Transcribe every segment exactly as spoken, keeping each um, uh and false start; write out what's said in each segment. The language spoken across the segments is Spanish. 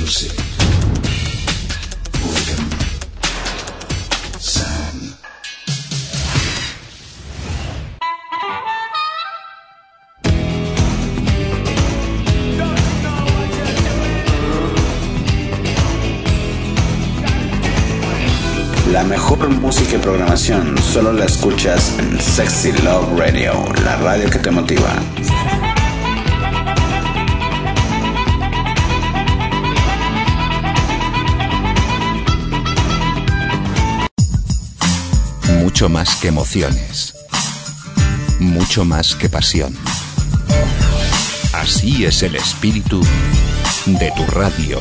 Music. Rhythm. Sound. La mejor música y programación solo la escuchas en Sexy Love Radio, la radio que te motiva. Mucho más que emociones, mucho más que pasión. Así es el espíritu de tu radio.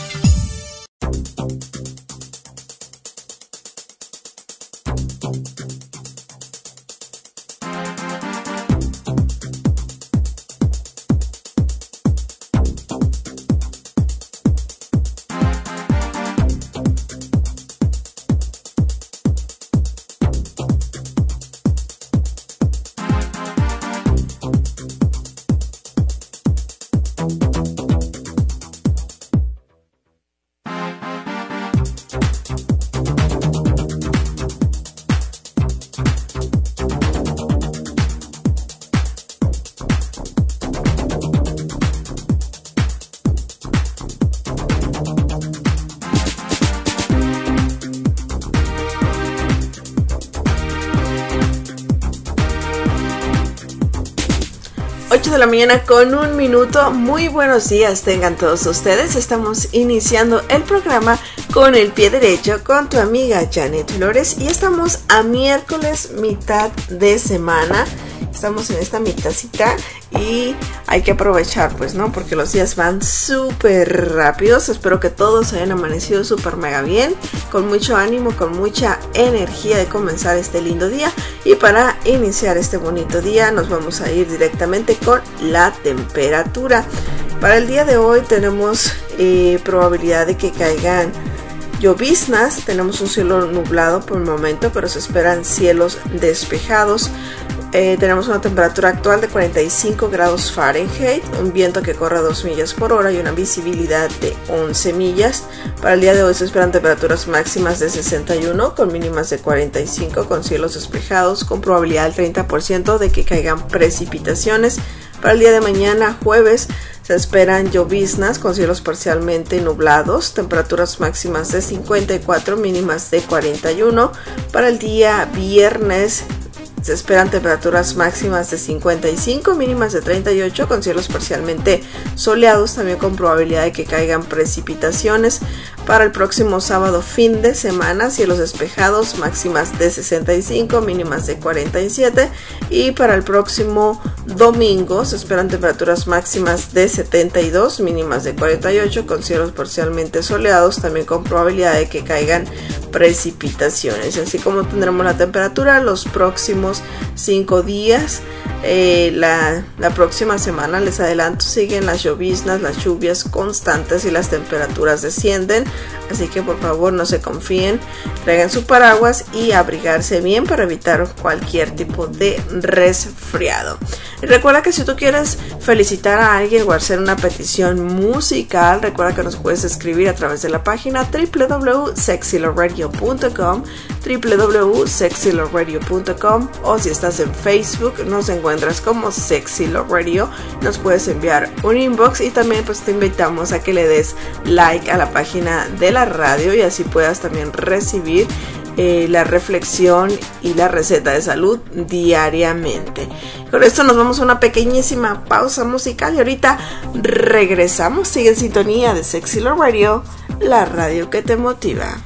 ocho de la mañana con un minuto. Muy buenos días tengan todos ustedes. Estamos iniciando el programa con el pie derecho con tu amiga Janet Flores y estamos a miércoles, mitad de semana. Estamos en esta mitadcita y hay que aprovechar, pues, ¿no? Porque los días van súper rápidos. Espero que todos hayan amanecido súper mega bien, con mucho ánimo, con mucha energía de comenzar este lindo día. Y para iniciar este bonito día nos vamos a ir directamente con la temperatura. Para el día de hoy tenemos eh, probabilidad de que caigan lloviznas. Tenemos un cielo nublado por el momento, pero se esperan cielos despejados. Eh, tenemos una temperatura actual de cuarenta y cinco grados Fahrenheit, un viento que corre a dos millas por hora y una visibilidad de once millas. Para el día de hoy se esperan temperaturas máximas de sesenta y uno con mínimas de cuarenta y cinco, con cielos despejados, con probabilidad del treinta por ciento de que caigan precipitaciones. Para el día de mañana, jueves, se esperan lloviznas con cielos parcialmente nublados, temperaturas máximas de cincuenta y cuatro, mínimas de cuarenta y uno. Para el día viernes, se esperan temperaturas máximas de cincuenta y cinco, mínimas de treinta y ocho, con cielos parcialmente soleados, también con probabilidad de que caigan precipitaciones. Para el próximo sábado, fin de semana, cielos despejados, máximas de sesenta y cinco, mínimas de cuarenta y siete. Y para el próximo domingo se esperan temperaturas máximas de setenta y dos, mínimas de cuarenta y ocho, con cielos parcialmente soleados, también con probabilidad de que caigan precipitaciones. Así como tendremos la temperatura los próximos cinco días. Eh, la, la próxima semana, les adelanto, siguen las lloviznas, las lluvias constantes y las temperaturas descienden, así que por favor no se confíen, traigan su paraguas y abrigarse bien para evitar cualquier tipo de resfriado. Y recuerda que si tú quieres felicitar a alguien o hacer una petición musical, recuerda que nos puedes escribir a través de la página doble u doble u doble u punto sexy love radio punto com, doble u doble u doble u punto sexy love radio punto com, o si estás en Facebook nos encuentras como Sexy Love Radio, nos puedes enviar un inbox y también pues te invitamos a que le des like a la página de la radio y así puedas también recibir eh, la reflexión y la receta de salud diariamente. Con esto nos vamos a una pequeñísima pausa musical y ahorita regresamos. Sigue en sintonía de Sexy Love Radio, la radio que te motiva.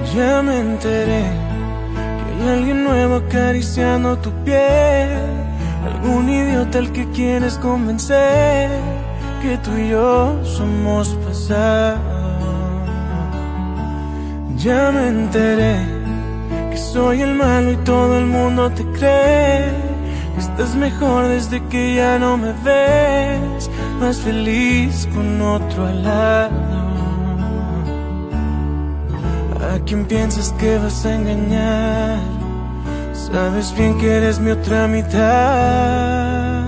Ya me enteré que hay alguien nuevo acariciando tu piel, algún idiota al que quieres convencer que tú y yo somos pasado. Ya me enteré que soy el malo y todo el mundo te cree, que estás mejor desde que ya no me ves, más feliz con otro al lado. ¿A quién piensas que vas a engañar? Sabes bien que eres mi otra mitad.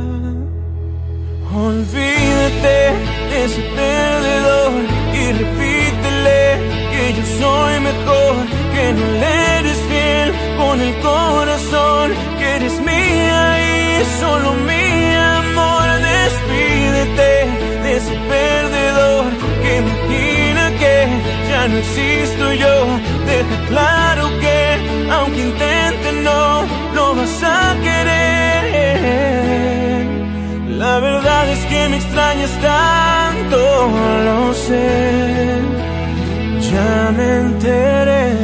Olvídate de ese perdedor y repítele que yo soy mejor, que no le eres fiel con el corazón, que eres mía y solo mi amor. Despídete de ese perdedor que imagina que ya no existo yo. Deja claro que aunque intente no, no vas a querer. La verdad es que me extrañas tanto, lo sé, ya me enteré.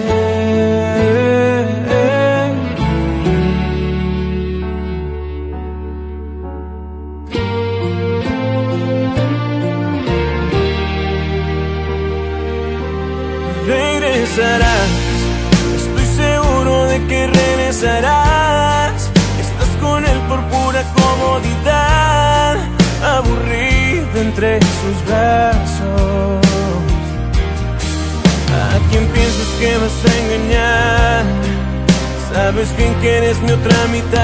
Regresarás, estoy seguro de que regresarás. Estás con él por pura comodidad, aburrido entre sus brazos. ¿A quién piensas que vas a engañar? Sabes bien que eres mi otra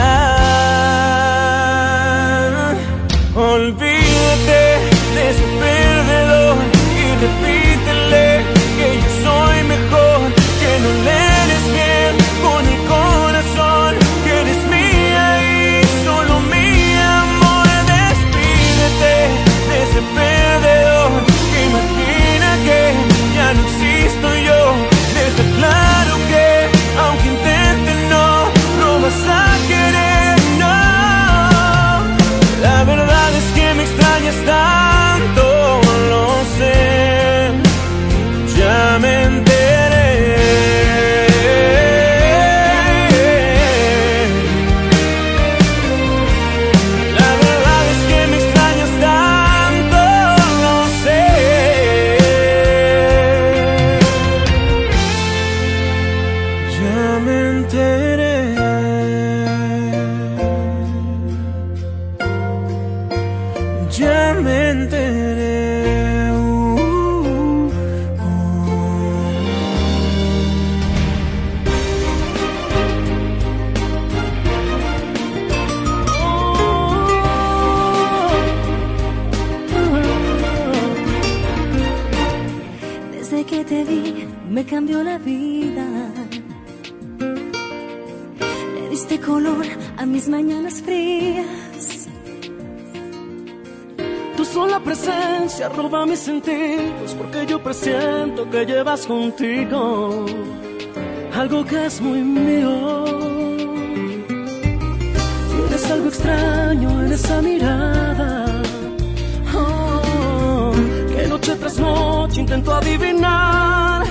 mitad. Olvídate de ese perdedor y repítele que yo soy mejor, que no le eres bien con el corazón, que eres mía y solo mi amor. Despídete de ese perdedor que imagina que ya no existo yo. Deja claro que aunque intente no, no vas a querer, no. La verdad es que me extrañas tanto, lo sé, ya me enteré. La verdad es que me extrañas tanto, lo sé. Ya me enteré. Ya me enteré. Que te vi, me cambió la vida. Le diste color a mis mañanas frías. Tu sola presencia roba mis sentidos, porque yo presiento que llevas contigo algo que es muy mío. Tienes algo extraño en esa mirada, oh, que noche tras noche intento adivinar.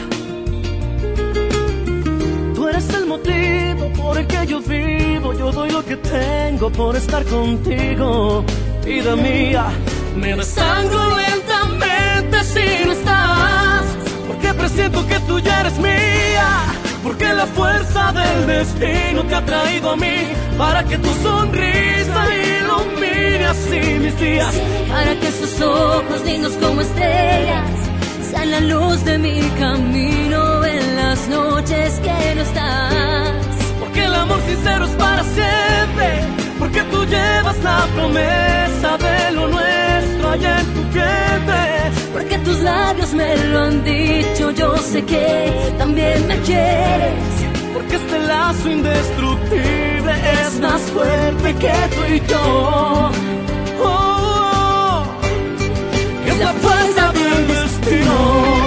Tú eres el motivo por el que yo vivo. Yo doy lo que tengo por estar contigo, vida mía. Me desangro lentamente si no estás, porque presiento que tú ya eres mía, porque la fuerza del destino te ha traído a mí, para que tu sonrisa ilumine así mis días, para que sus ojos lindos como estrellas sean la luz de mi camino en las noches que no estás. Porque el amor sincero es para siempre, porque tú llevas la promesa de lo nuestro allá en tu vientre, porque tus labios me lo han dicho. Yo sé que también me quieres, porque este lazo indestructible es más fuerte que tú y yo. Oh, oh, que es la fuerza del destino.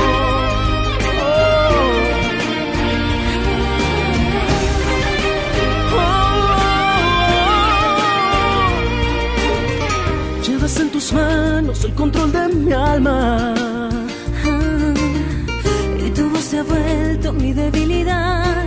En tus manos el control de mi alma, ah, y tu voz se vuelve con mi debilidad.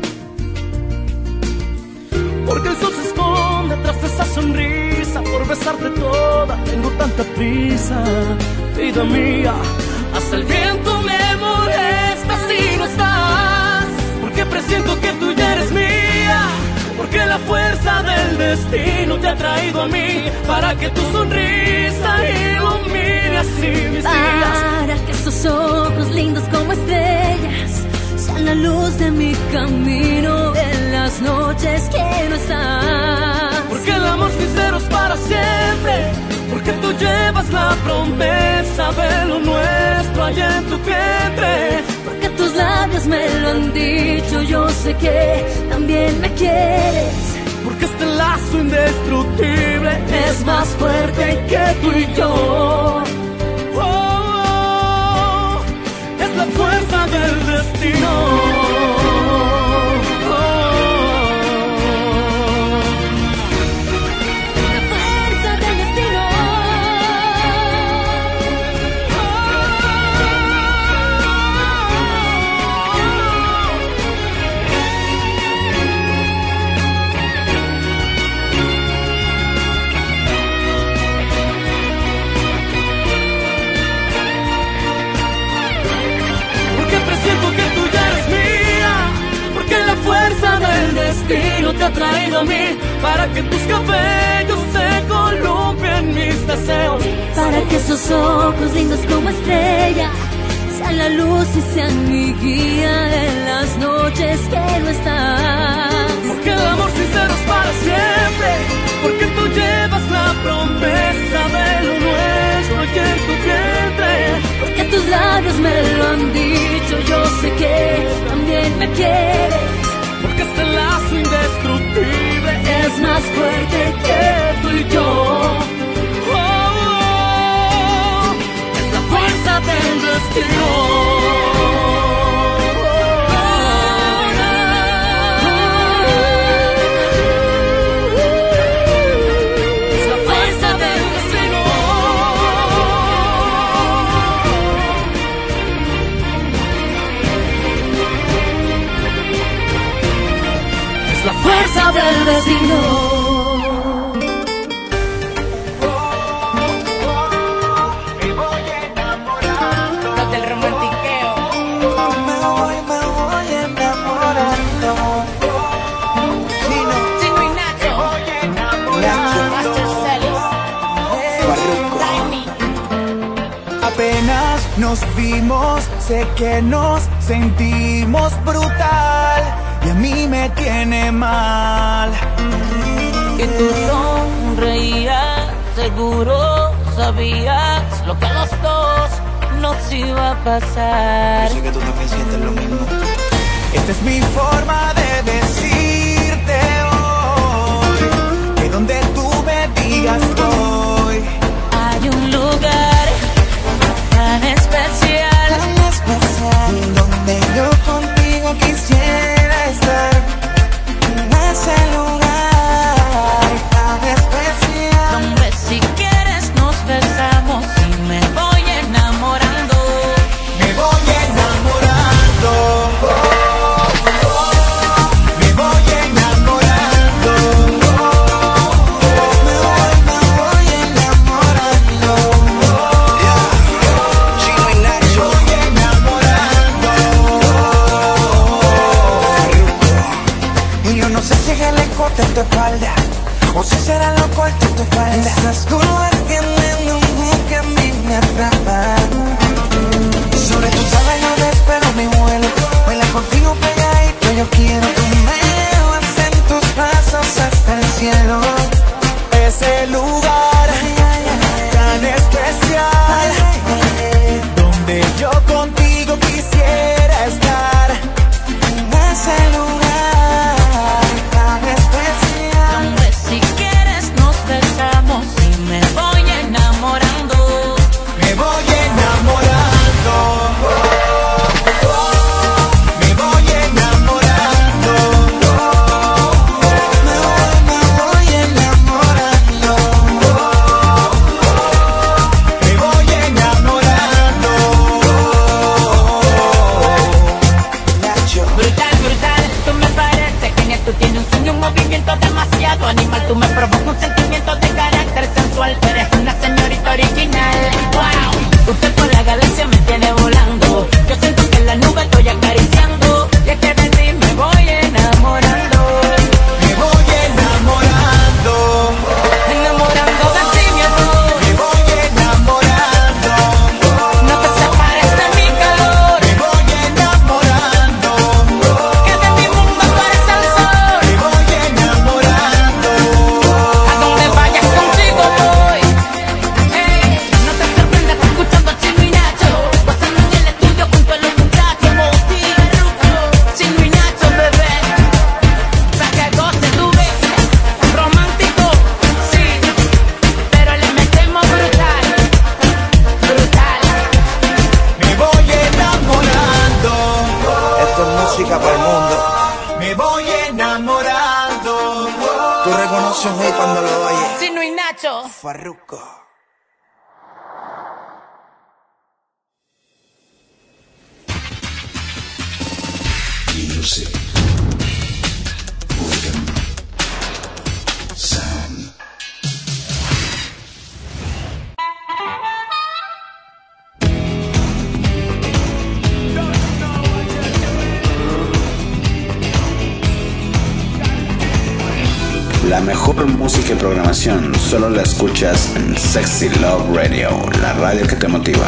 Porque el sol se esconde tras esa sonrisa. Por besarte toda tengo tanta prisa. Vida mía, hasta el viento me molesta si no estás. Porque presiento que tú ya eres mía. Porque la fuerza del destino te ha traído a mí. Para que tu sonrisa ilumine así mis días. Para que esos ojos lindos como estrellas sean la luz de mi camino en las noches que no estás. Porque el amor sincero es para siempre. Porque tú llevas la promesa de lo nuestro allá en tu vientre. Porque tus labios me lo han dicho, yo sé que también me quieres. Porque este lazo indestructible es más fuerte que tú y yo. Oh, oh, es la fuerza del destino. El destino te ha traído a mí para que tus cabellos se columpien mis deseos. Para que esos ojos lindos como estrellas sean la luz y sean mi guía en las noches que no estás. Porque el amor sincero es para siempre. Porque tú llevas la promesa de lo nuestro y en tu vientre. Porque tus labios me lo han dicho, yo sé que también me quieres. Porque este lazo indestructible es más fuerte que tú y yo. Oh, oh, es la fuerza del destino. La fuerza del destino. Me voy enamorando. Los del romantiqueo. Me voy, me voy enamorando. Chino, Chino y Nacho. Me voy enamorando. Master Celis. Apenas nos vimos, sé que nos sentimos brutal. Y a mí me tiene mal. Y tú sonreías, seguro sabías lo que a los dos nos iba a pasar. Yo sé que tú también sientes lo mismo. Esta es mi forma de decirte hoy que donde tú me digas voy. Hay un lugar tan especial, tan especial, donde yo contigo quisiera estar. En ese lugar tan especial, donde si quieres nos besamos y me voy enamorando. Me voy enamorando. Oh, oh, oh. Me voy enamorando. Oh, oh. Me voy, me voy enamorando. Oh, yeah. Chino y Nacho. Me voy enamorando. Oh, y yo no sé si es el encote en tu espalda o si será lo corto en tu espalda. Esas curvas que me enojan, que a mí me atrapan. Sobre tu tabla yo despego mi vuelo. Baila contigo pegadito, yo quiero. Tú me llevas en tus brazos hasta el cielo. Ese lugar tan especial, donde yo contigo quisiera estar. En ese lugar tan especial, donde si quieres nos besamos y me voy es un hit cuando lo oyes. Chino y Nacho. Farruko. Music. Organ. Sound. La mejor música y programación solo la escuchas en Sexy Love Radio, la radio que te motiva.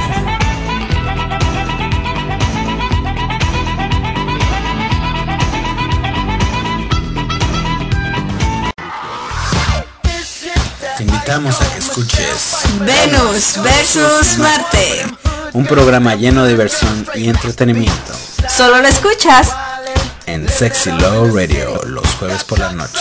Te invitamos a que escuches Venus versus Marte. un programa lleno de diversión y entretenimiento Solo lo escuchas en Sexy Love Radio los jueves por la noche.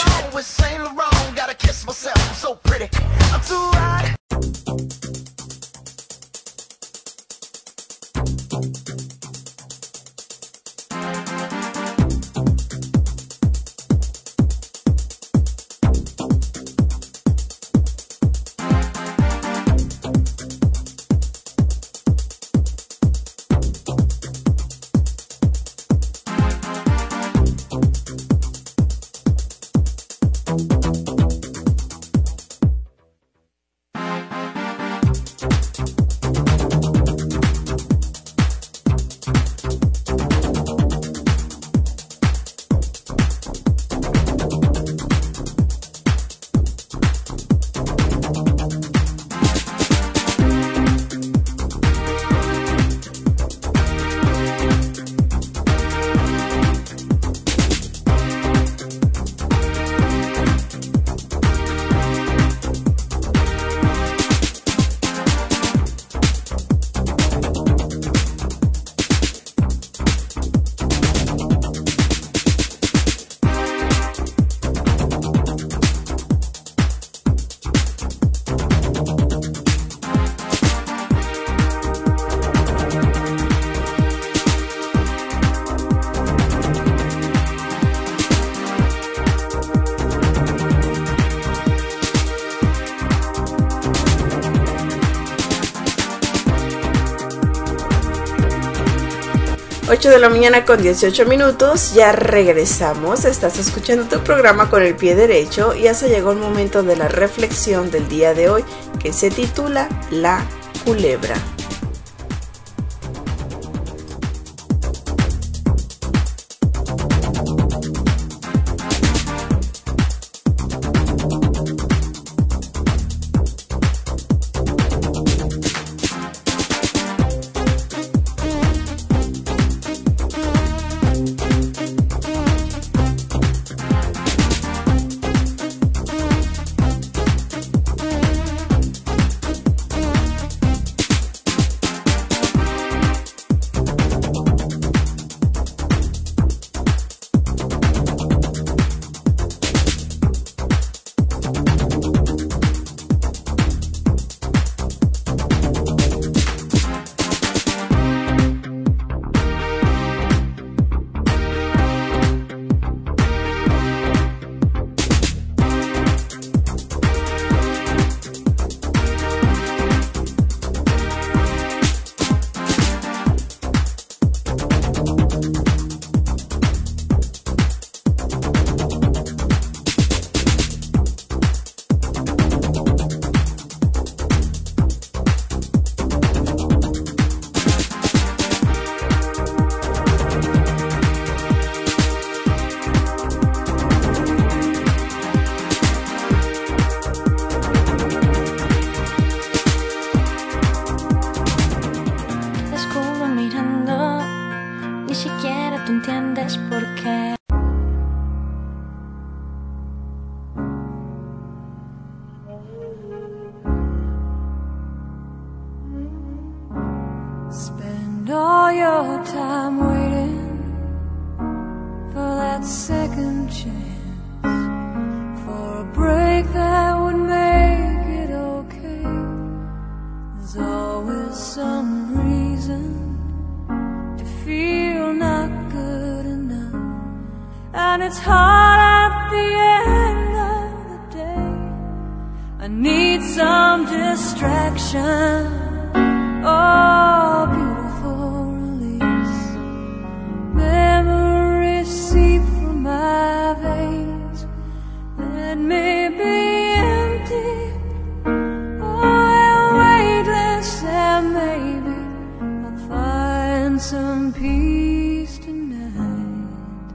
ocho de la mañana con dieciocho minutos, ya regresamos. Estás escuchando tu programa Con el Pie Derecho y ya se llegó el momento de la reflexión del día de hoy, que se titula La Culebra. And it's hard at the end of the I need some distraction. Oh, beautiful release. Memories seep from my veins. Let me be empty. Oh, weightless, and maybe I'll find some peace tonight.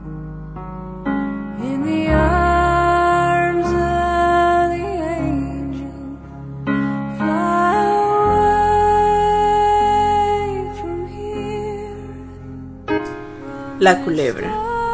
In the arms of the angel, fly away from here. La culebra.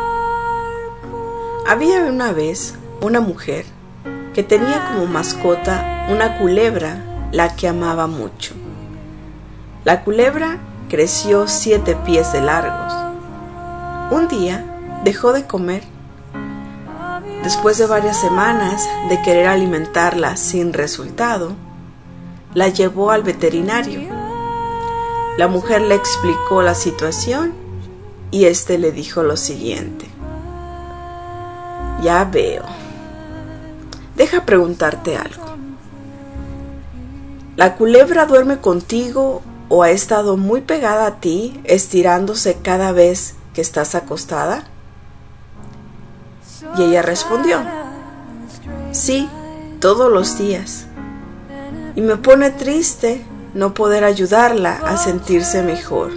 Había una vez una mujer que tenía como mascota una culebra, la que amaba mucho. La culebra creció siete pies de largos. Un día dejó de comer. Después de varias semanas de querer alimentarla sin resultado, la llevó al veterinario. La mujer le explicó la situación y éste le dijo lo siguiente: ya veo. Deja preguntarte algo. ¿La culebra duerme contigo o ha estado muy pegada a ti, estirándose cada vez que estás acostada? Y ella respondió: sí, todos los días. Y me pone triste no poder ayudarla a sentirse mejor.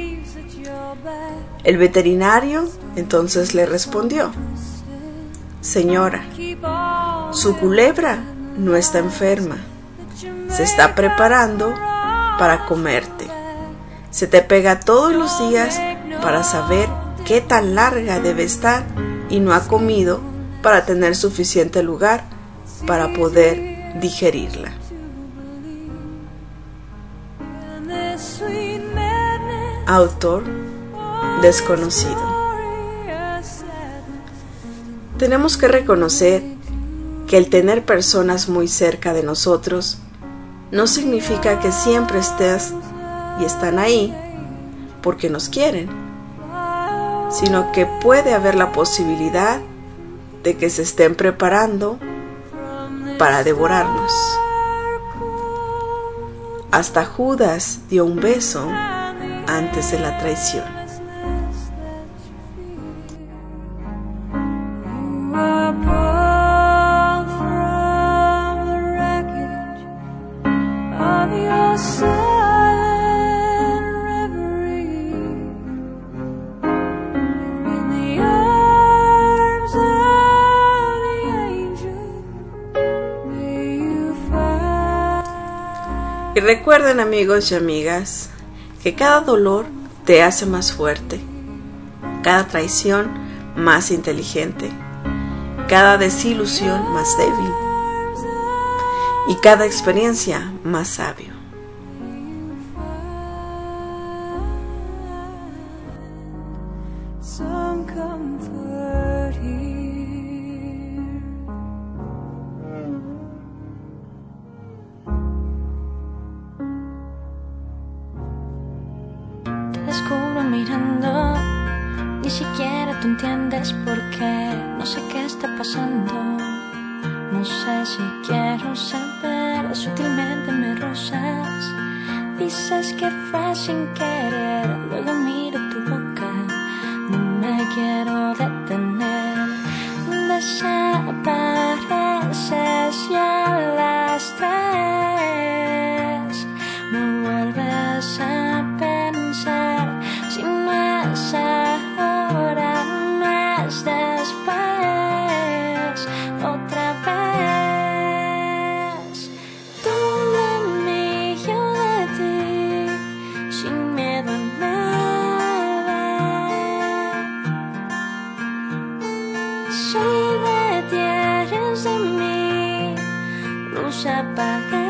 El veterinario entonces le respondió: señora, su culebra no está enferma, se está preparando para comerte. Se te pega todos los días para saber qué tan larga debe estar y no ha comido para tener suficiente lugar para poder digerirla. Autor desconocido. Tenemos que reconocer que el tener personas muy cerca de nosotros no significa que siempre estés y están ahí porque nos quieren, sino que puede haber la posibilidad de que se estén preparando para devorarnos. Hasta Judas dio un beso antes de la traición. Y recuerden, amigos y amigas, que cada dolor te hace más fuerte, cada traición más inteligente, cada desilusión más débil y cada experiencia más sabio. Descubro mirando, ni siquiera tú entiendes por qué. No sé qué está pasando, no sé si quiero saber. Sutilmente me rozas, dices que fue sin querer. Luego miro tu boca, no me quiero detener. Desapareces ya a las tres. Me vuelves a pensar. Si no es ahora, no es después. Otra vez. Tú de mí, yo de ti, sin miedo a nada. Si detienes de mí, luz apagada.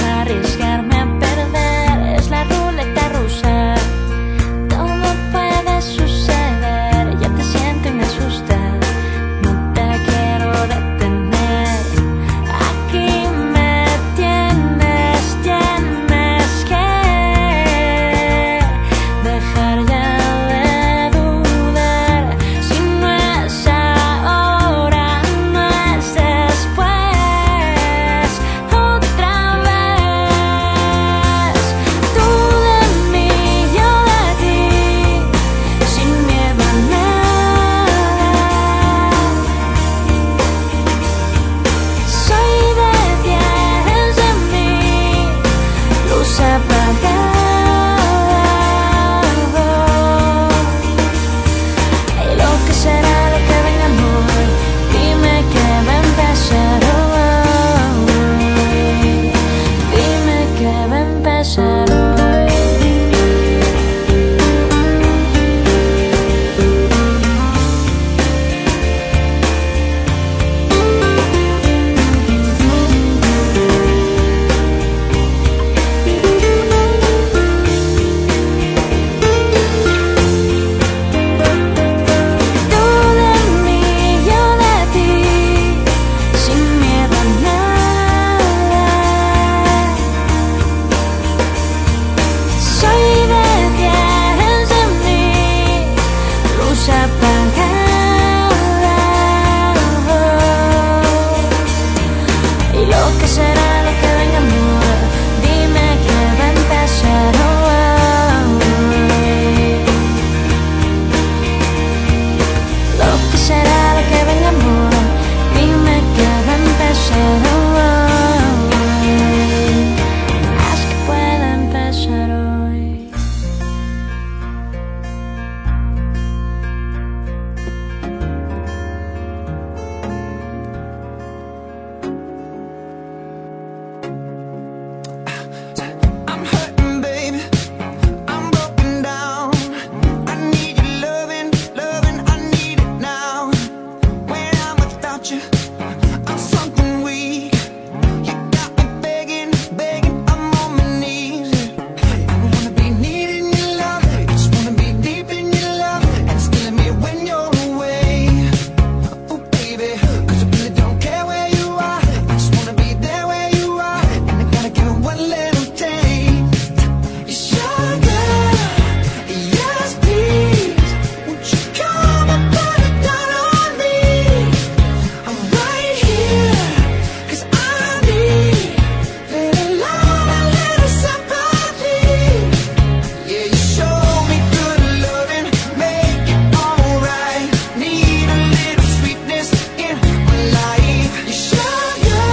Arriesgarme a perder es la ruleta rusa. Todo puede Lo que será, lo que venga, amor, dime que va a empezar hoy. Lo que será, lo que venga, amor, dime que va a empezar hoy. Haz que pueda empezar hoy. I'm hurting, baby. I'm broken down. I need your loving, loving. I need it now. When I'm without you, I'm something weak. You got me begging, begging. I'm on my knees. I don't wanna be needing your love. I just wanna be deep in your love. And it's killing me when you're away. Oh, baby, 'cause I really don't care where you are. I just wanna be there where you are. And I gotta give it one little taste. Sugar, yes please. Won't you come and put it down on me? I'm right here, 'cause I need little love and little sympathy. Yeah, you show me good loving, make it alright. Need a little sweetness in my life. Sugar,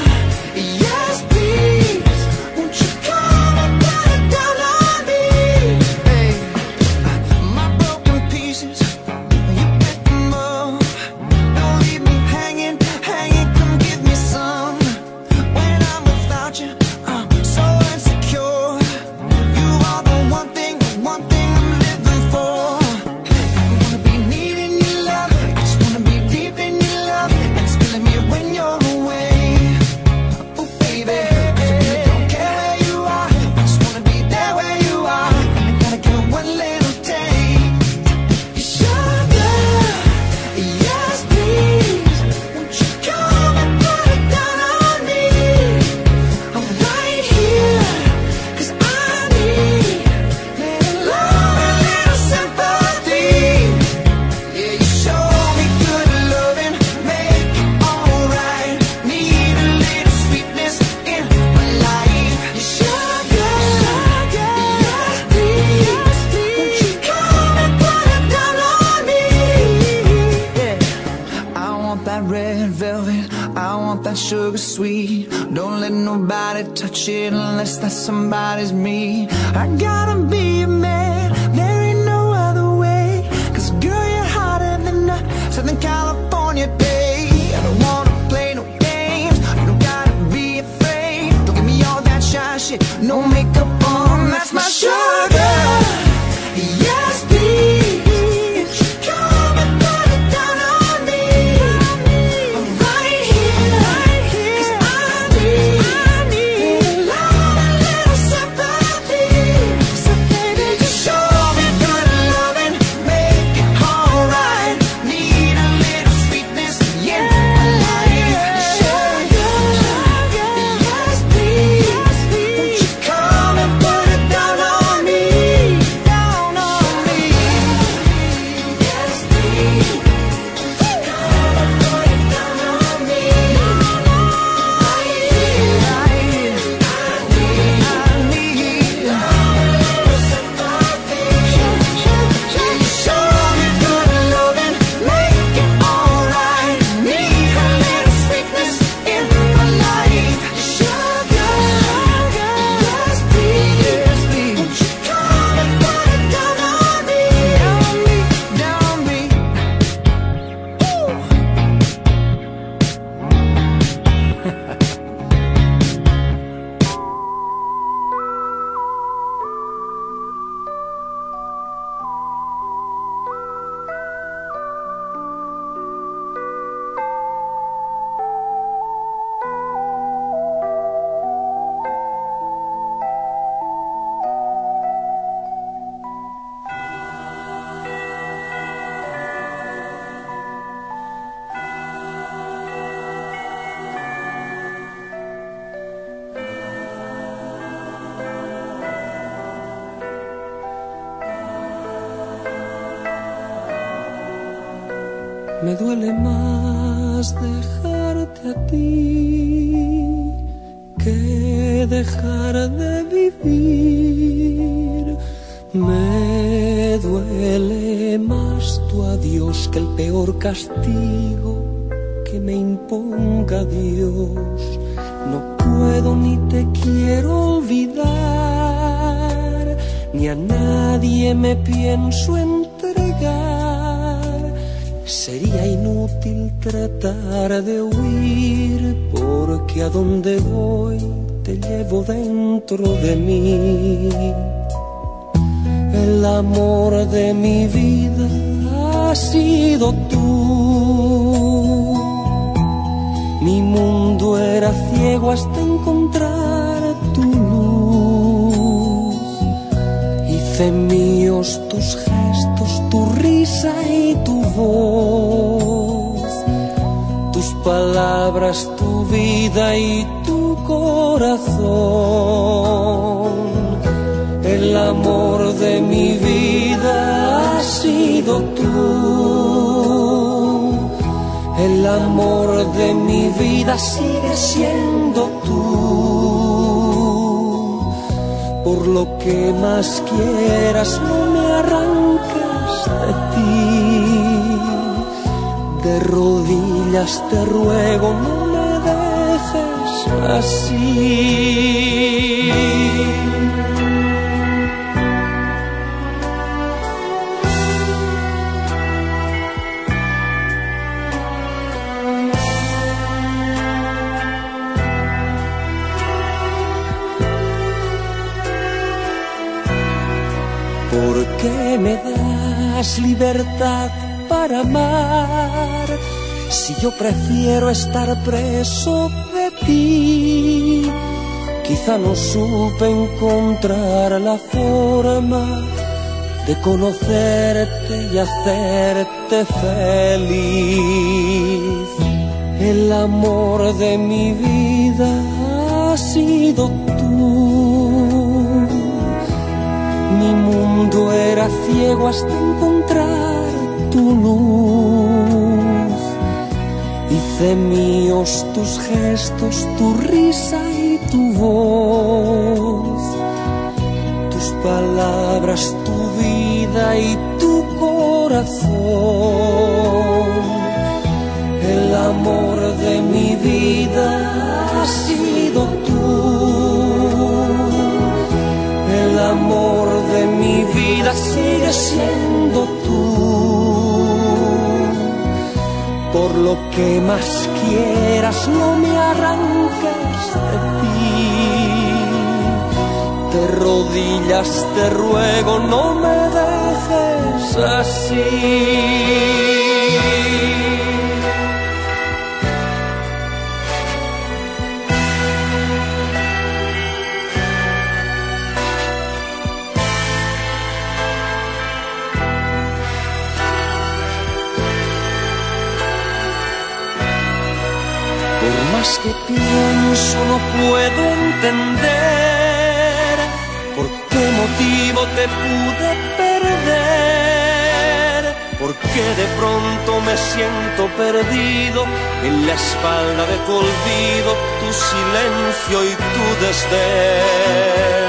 yes please. Won't you come and put it down on me? Hey, my broken pieces, you pick them up. Don't leave me hanging, hanging. Come give me some. When I'm without you, I'm so insecure. You are the one thing, the one thing I'm living for. I wanna be needing your love. I just wanna be deep in your love. And it's killing me when you're away. Oh, baby, 'cause I really don't care where you are. I just wanna be there where you are. And I gotta give one little taste. Sugar, yes please. Won't you come and put it down on me? I'm right here, 'cause I need little love and little sympathy. Yeah, you show me good loving, make it alright. Need a little sweetness in my life. Sugar, yes please. Won't you come and put it down on me? Yeah. I want that red velvet, I want that sugar sweet. Don't let nobody touch it unless that somebody's me. I gotta be a man, there ain't no other way. 'Cause girl, you're hotter than a Southern California day. I don't wanna play no games, you don't gotta be afraid. Don't give me all that shy shit, no makeup on, that's my sugar. Yes please. Won't you come and put it down on me? I'm right here, 'cause I need little love and little sympathy. So baby, just show me good loving, make it alright. Need a little sweetness in my life. Sugar, yes please. Won't you come and put it down on me? Down on me. Yes please. Come and put it down on me. Right here, right here. I need love and little sympathy. Yeah, you show me good loving, make it alright. Need a little sweetness in my life. Sugar, yes please. Won't you come and put it down on me? Down me, down me. Ooh. Me duele más dejarte a ti dejar de vivir. Me duele más tu adiós que el peor castigo que me imponga Dios. No puedo ni te quiero olvidar, ni a nadie me pienso entregar. Sería inútil tratar de huir, porque a donde voy te llevo dentro de mí. El amor de mi vida has sido tú. Mi mundo era ciego hasta encontrar tu luz. Hice míos tus gestos, tu risa y tu voz, tus palabras, tu vida y tu corazón. El amor de mi vida has sido tú. El amor de mi vida sigue siendo tú. Por lo que más quieras, no me arranques de ti. De rodillas te ruego, no me dejes así. ¿Por qué me das libertad para amar, si yo prefiero estar preso de ti? Quizá no supe encontrar la forma de conocerte y hacerte feliz. El amor de mi vida ha sido tú. Mi mundo era ciego hasta encontrar tu luz. Hice míos tus gestos, tu risa y tu voz, tus palabras, tu vida y tu corazón. El amor de mi vida ha sido tú. El amor de mi vida sigue siendo tú. Por lo que más quieras, no me arranques de ti. De rodillas te ruego, no me dejes así. Que pienso no puedo entender por qué motivo te pude perder, porque de pronto me siento perdido en la espalda de tu olvido, tu silencio y tu desdén.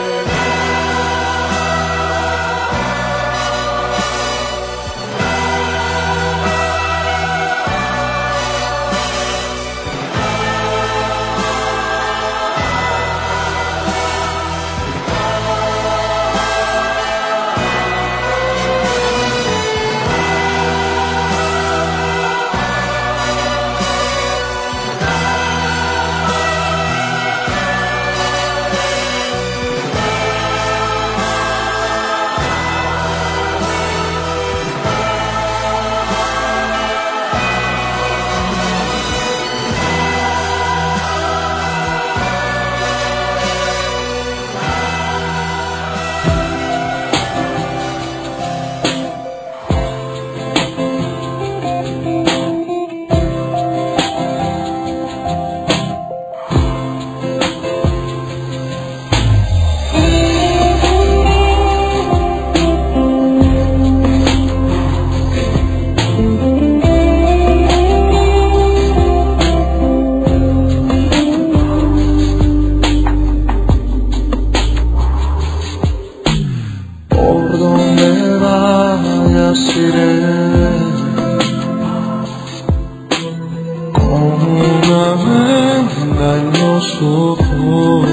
nosotros.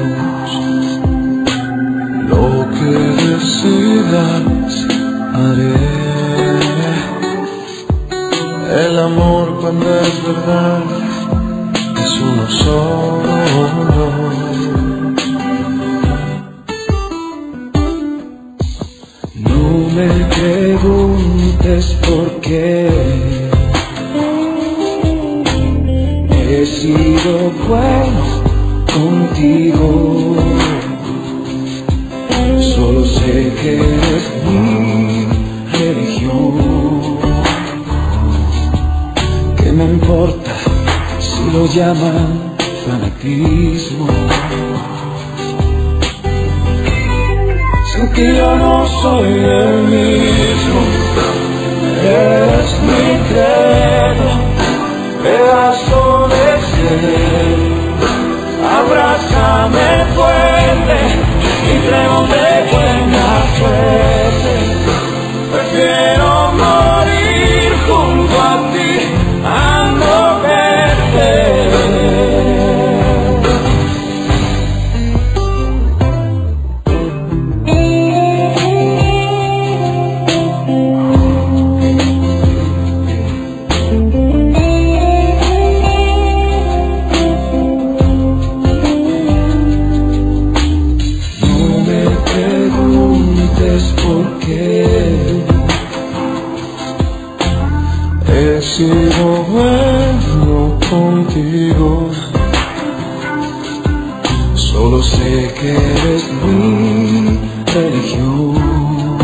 Lo que decidas haré. El amor cuando es verdad es uno solo. No me preguntes por qué he sido bueno contigo. Solo sé que eres mi religión. ¿Qué me importa si lo llaman fanatismo? Sin que yo no soy el mismo. Eres mi credo, pedazo de cielo. Abrázame fuerte y creo de buena suerte. Prefiero morir junto a ti a no verte. He sido bueno contigo. Solo sé que eres mi religión.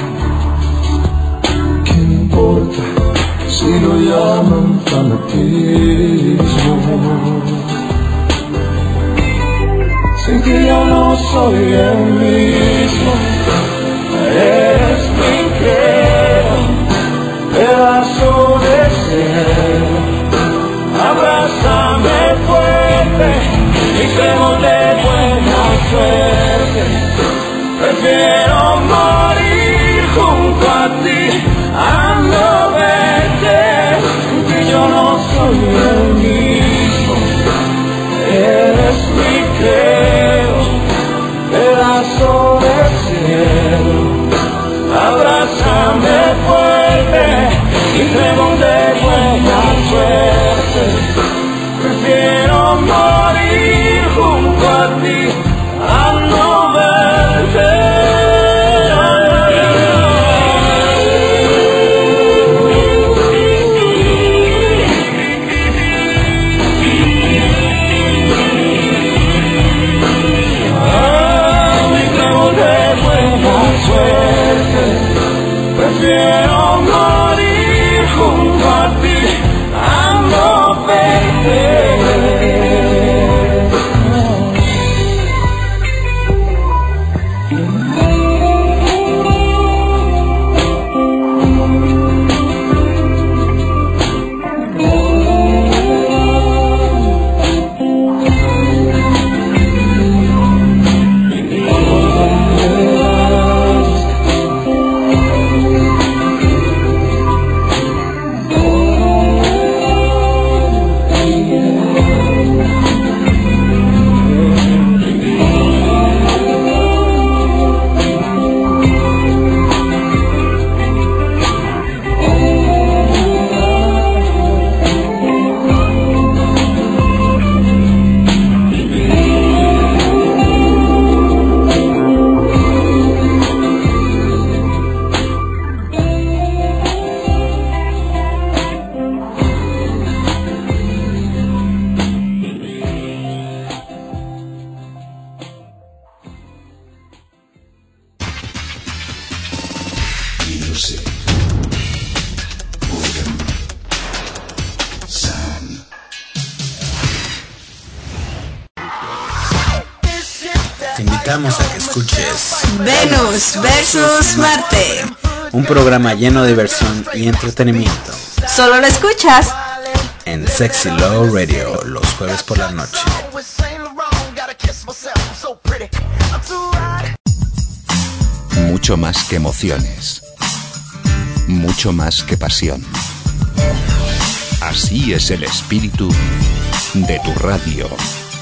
¿Qué importa si lo llaman fanatismo? Sin que yo no soy el mismo. Eres mi credo, pedazo de cielo. Abrázame fuerte y creo de buena suerte. Prefiero morir junto a ti a no verte. Que yo no soy el mismo. Eres mi credo, pedazo de cielo. Abrázame fuerte y creo de buena suerte. Prefiero morir junto a ti a no verte. Prefiero morir junto a ti a no verte. Te invitamos a que escuches Venus versus Marte, un programa lleno de diversión y entretenimiento. Solo lo escuchas en Sexy Love Radio los jueves por la noche. Mucho más que emociones, mucho más que pasión. Así es el espíritu de tu radio.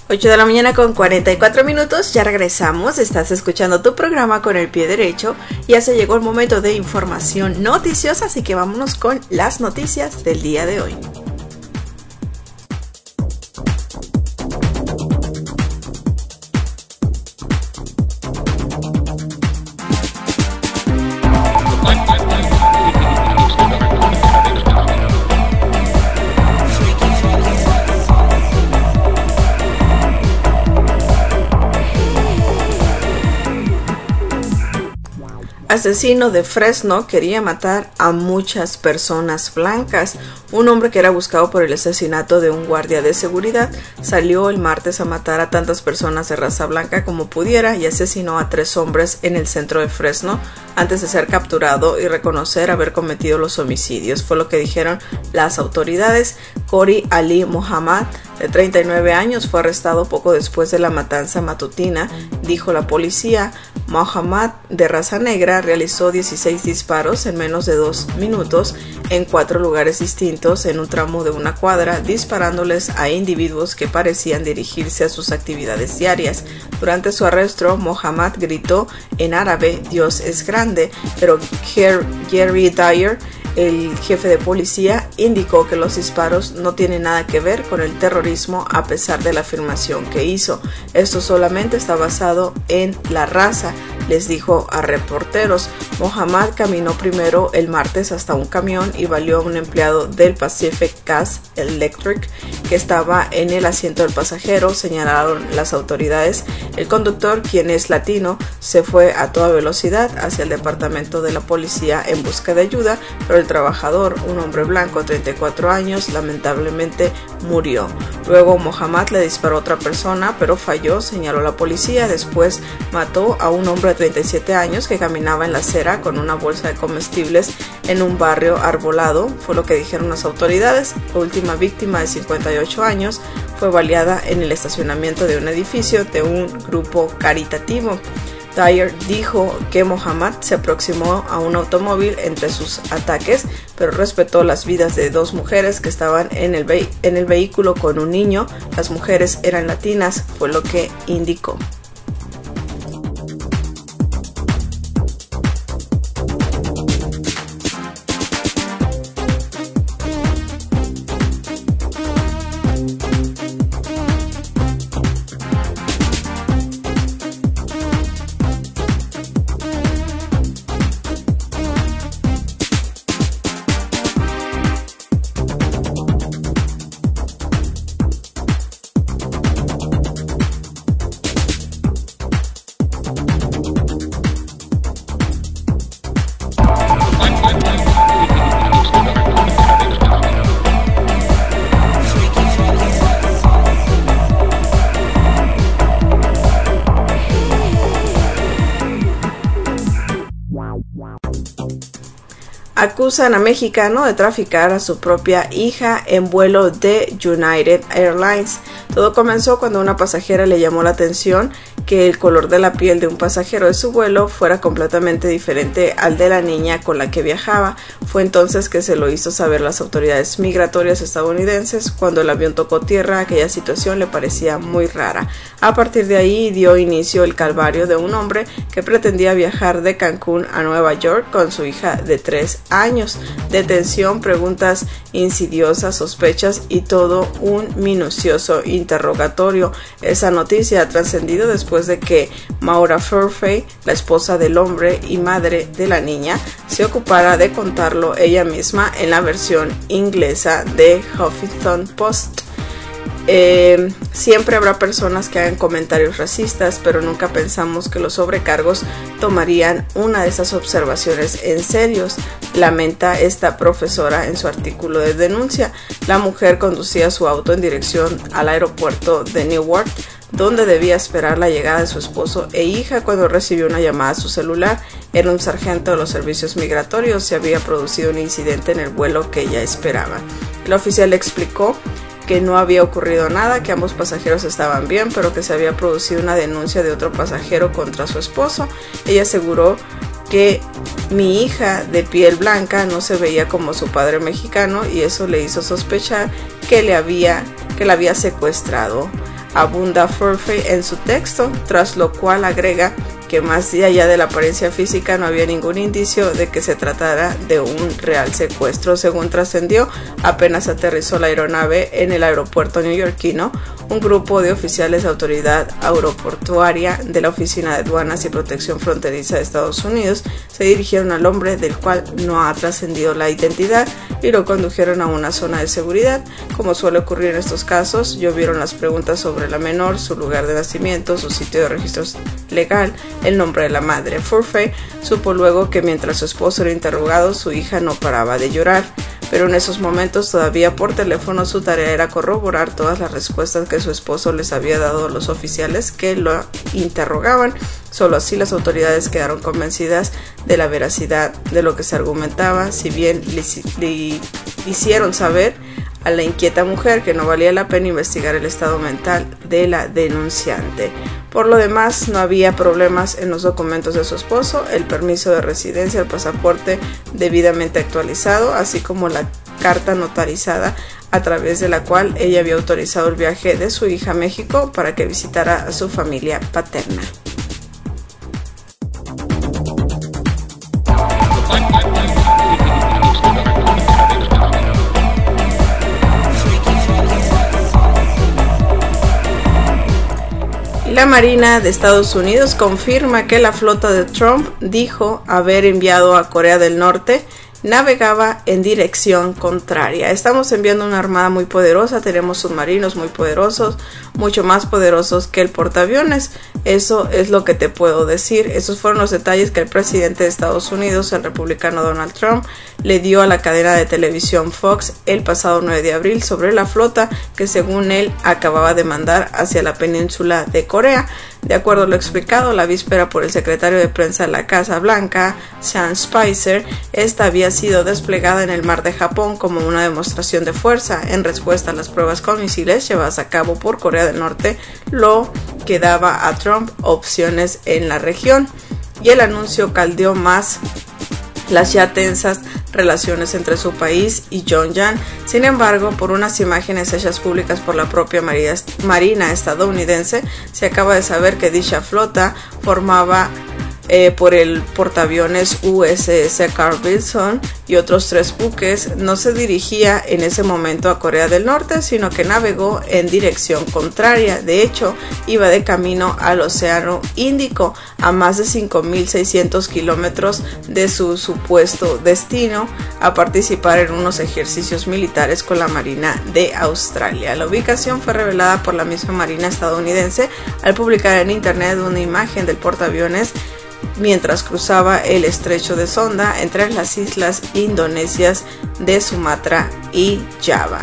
ocho de la mañana con cuarenta y cuatro minutos, ya regresamos, estás escuchando tu programa Con el Pie Derecho, ya se llegó el momento de información noticiosa, así que vámonos con las noticias del día de hoy. Asesino de Fresno quería matar a muchas personas blancas. Un hombre que era buscado por el asesinato de un guardia de seguridad salió el martes a matar a tantas personas de raza blanca como pudiera y asesinó a tres hombres en el centro de Fresno antes de ser capturado y reconocer haber cometido los homicidios. Fue lo que dijeron las autoridades. Corey Ali Muhammad, de treinta y nueve años, fue arrestado poco después de la matanza matutina, dijo la policía. Muhammad, de raza negra, realizó dieciséis disparos en menos de dos minutos en cuatro lugares distintos en un tramo de una cuadra, disparándoles a individuos que parecían dirigirse a sus actividades diarias. Durante su arresto, Muhammad gritó en árabe: "Dios es grande", pero Gary Dyer, el jefe de policía, indicó que los disparos no tienen nada que ver con el terrorismo a pesar de la afirmación que hizo. Esto solamente está basado en la raza, les dijo a reporteros. Muhammad caminó primero el martes hasta un camión y valió a un empleado del Pacific Gas Electric que estaba en el asiento del pasajero, señalaron las autoridades. El conductor, quien es latino, se fue a toda velocidad hacia el departamento de la policía en busca de ayuda, pero el trabajador, un hombre blanco de treinta y cuatro años, lamentablemente murió. Luego Muhammad le disparó a otra persona, pero falló, señaló la policía. Después mató a un hombre de treinta y siete años que caminaba en la acera con una bolsa de comestibles en un barrio arbolado, fue lo que dijeron las autoridades. La última víctima, de cincuenta y ocho años, fue baleada en el estacionamiento de un edificio de un grupo caritativo. Dyer dijo que Muhammad se aproximó a un automóvil entre sus ataques, pero respetó las vidas de dos mujeres que estaban en el, ve- en el vehículo con un niño. Las mujeres eran latinas, fue lo que indicó. Acusan a mexicano de traficar a su propia hija en vuelo de United Airlines. Todo comenzó cuando una pasajera le llamó la atención que el color de la piel de un pasajero de su vuelo fuera completamente diferente al de la niña con la que viajaba. Fue entonces que se lo hizo saber las autoridades migratorias estadounidenses. Cuando el avión tocó tierra, aquella situación le parecía muy rara. A partir de ahí dio inicio el calvario de un hombre que pretendía viajar de Cancún a Nueva York con su hija de tres años. Detención, preguntas insidiosas, sospechas y todo un minucioso interrogatorio. Esa noticia ha trascendido después de que Maura Furphy, la esposa del hombre y madre de la niña, se ocupara de contarlo ella misma en la versión inglesa de Huffington Post. Eh, siempre habrá personas que hagan comentarios racistas, pero nunca pensamos que los sobrecargos tomarían una de esas observaciones en serio, lamenta esta profesora en su artículo de denuncia. La mujer conducía su auto en dirección al aeropuerto de Newark, donde debía esperar la llegada de su esposo e hija cuando recibió una llamada a su celular. Era un sargento de los servicios migratorios y había producido un incidente en el vuelo que ella esperaba. El oficial explicó que no había ocurrido nada, que ambos pasajeros estaban bien, pero que se había producido una denuncia de otro pasajero contra su esposo. Ella aseguró que mi hija de piel blanca no se veía como su padre mexicano y eso le hizo sospechar que le había que la había secuestrado. abunda Furphy en su texto, tras lo cual agrega que más allá de la apariencia física no había ningún indicio de que se tratara de un real secuestro. Según trascendió, apenas aterrizó la aeronave en el aeropuerto neoyorquino, un grupo de oficiales de autoridad aeroportuaria de la Oficina de Aduanas y Protección Fronteriza de Estados Unidos se dirigieron al hombre, del cual no ha trascendido la identidad, y lo condujeron a una zona de seguridad. Como suele ocurrir en estos casos, llovieron las preguntas sobre la menor, su lugar de nacimiento, su sitio de registro legal, el nombre de la madre. Furphy supo luego que mientras su esposo era interrogado, su hija no paraba de llorar, pero en esos momentos todavía por teléfono su tarea era corroborar todas las respuestas que su esposo les había dado a los oficiales que lo interrogaban. Solo así las autoridades quedaron convencidas de la veracidad de lo que se argumentaba, si bien le, le hicieron saber a la inquieta mujer que no valía la pena investigar el estado mental de la denunciante. Por lo demás, no había problemas en los documentos de su esposo, el permiso de residencia, el pasaporte debidamente actualizado, así como la carta notarizada a través de la cual ella había autorizado el viaje de su hija a México para que visitara a su familia paterna. La Marina de Estados Unidos confirma que la flota de Trump dijo haber enviado a Corea del Norte navegaba en dirección contraria. Estamos enviando una armada muy poderosa, tenemos submarinos muy poderosos, mucho más poderosos que el portaaviones. Eso es lo que te puedo decir. Esos fueron los detalles que el presidente de Estados Unidos, el republicano Donald Trump, le dio a la cadena de televisión Fox el pasado nueve de abril sobre la flota que, según él, acababa de mandar hacia la península de Corea. De acuerdo a lo explicado la víspera por el secretario de prensa de la Casa Blanca, Sean Spicer, esta había sido desplegada en el mar de Japón como una demostración de fuerza en respuesta a las pruebas con misiles llevadas a cabo por Corea del Norte, lo que daba a Trump opciones en la región. Y el anuncio caldeó más las ya tensas relaciones entre su país y Pyongyang. Sin embargo, por unas imágenes hechas públicas por la propia Marina estadounidense, se acaba de saber que dicha flota formaba eh, por el portaaviones U S S Carl Vinson y otros tres buques, no se dirigía en ese momento a Corea del Norte, sino que navegó en dirección contraria. De hecho, iba de camino al Océano Índico, a más de cinco mil seiscientos kilómetros de su supuesto destino, a participar en unos ejercicios militares con la Marina de Australia. La ubicación fue revelada por la misma Marina estadounidense al publicar en internet una imagen del portaaviones mientras cruzaba el estrecho de Sonda entre las islas indonesias de Sumatra y Java.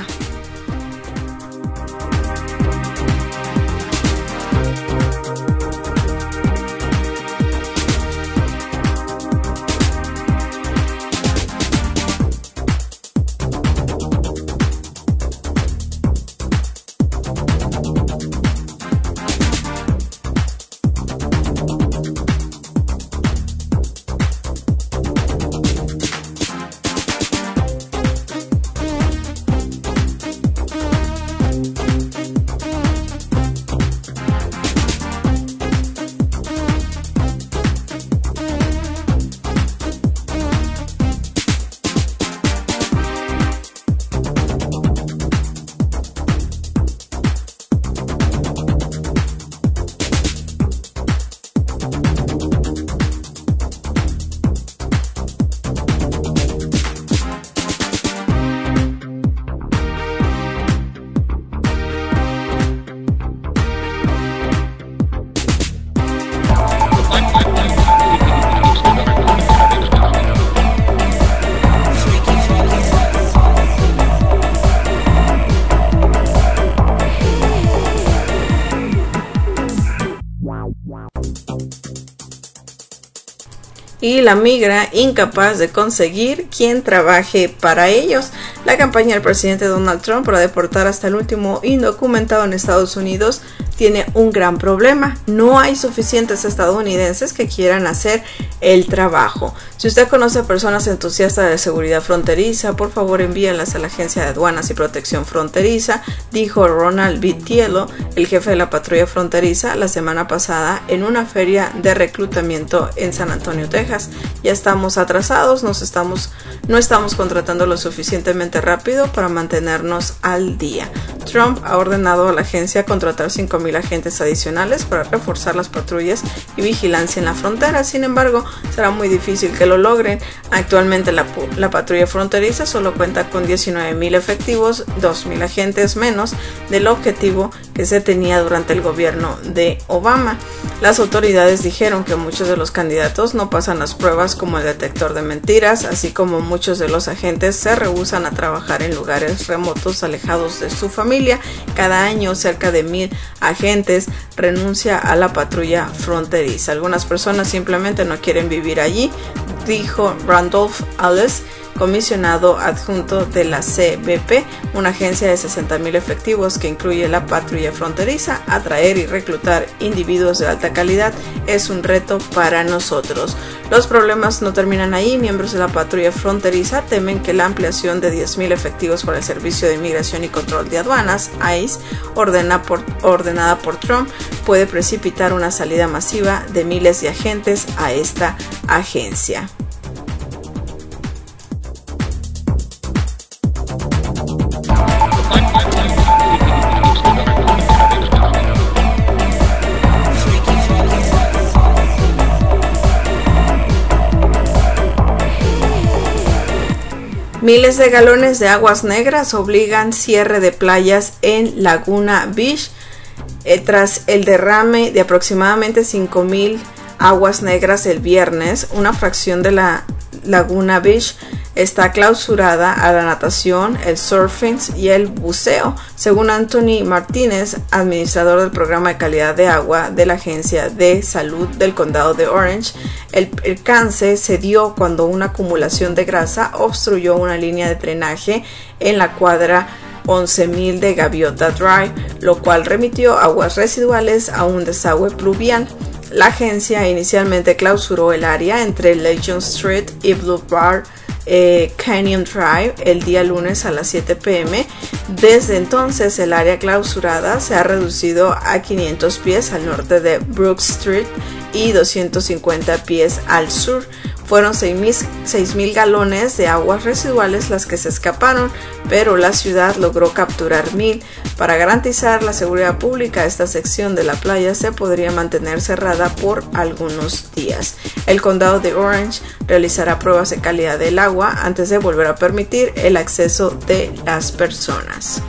Y la migra incapaz de conseguir quien trabaje para ellos. La campaña del presidente Donald Trump para deportar hasta el último indocumentado en Estados Unidos tiene un gran problema. No hay suficientes estadounidenses que quieran hacer el trabajo. Si usted conoce a personas entusiastas de seguridad fronteriza, por favor envíenlas a la Agencia de Aduanas y Protección Fronteriza, dijo Ronald Vitiello, el jefe de la patrulla fronteriza, la semana pasada en una feria de reclutamiento en San Antonio, Texas. Ya estamos atrasados, nos estamos, no estamos contratando lo suficientemente rápido para mantenernos al día. Trump ha ordenado a la agencia contratar cinco mil agentes adicionales para reforzar las patrullas y vigilancia en la frontera. Sin embargo, será muy difícil que lo logren. Actualmente la, la patrulla fronteriza solo cuenta con diecinueve mil efectivos, dos mil agentes menos del objetivo que se tenía durante el gobierno de Obama. Las autoridades dijeron que muchos de los candidatos no pasan las pruebas como el detector de mentiras, así como muchos de los agentes se rehúsan a trabajar en lugares remotos alejados de su familia. Cada año cerca de mil agentes renuncia a la patrulla fronteriza. Algunas personas simplemente no quieren vivir allí, dijo Randolph Alles, comisionado adjunto de la C B P, una agencia de sesenta mil efectivos que incluye la patrulla fronteriza. Atraer y reclutar individuos de alta calidad es un reto para nosotros. Los problemas no terminan ahí. Miembros de la patrulla fronteriza temen que la ampliación de diez mil efectivos para el Servicio de Inmigración y Control de Aduanas, I C E, ordena por, ordenada por Trump, puede precipitar una salida masiva de miles de agentes a esta agencia. Miles de galones de aguas negras obligan cierre de playas en Laguna Beach eh, tras el derrame de aproximadamente cinco mil aguas negras el viernes. Una fracción de la Laguna Beach está clausurada a la natación, el surfing y el buceo, según Anthony Martínez, administrador del programa de calidad de agua de la Agencia de Salud del Condado de Orange. El percance se dio cuando una acumulación de grasa obstruyó una línea de drenaje en la cuadra once mil de Gaviota Drive, lo cual remitió aguas residuales a un desagüe pluvial. La agencia inicialmente clausuró el área entre Legion Street y Blue Bar eh, Canyon Drive el día lunes a las siete p m Desde entonces, el área clausurada se ha reducido a quinientos pies al norte de Brooks Street y doscientos cincuenta pies al sur. Fueron seis mil galones de aguas residuales las que se escaparon, pero la ciudad logró capturar mil. Para garantizar la seguridad pública, esta sección de la playa se podría mantener cerrada por algunos días. El condado de Orange realizará pruebas de calidad del agua antes de volver a permitir el acceso de las personas.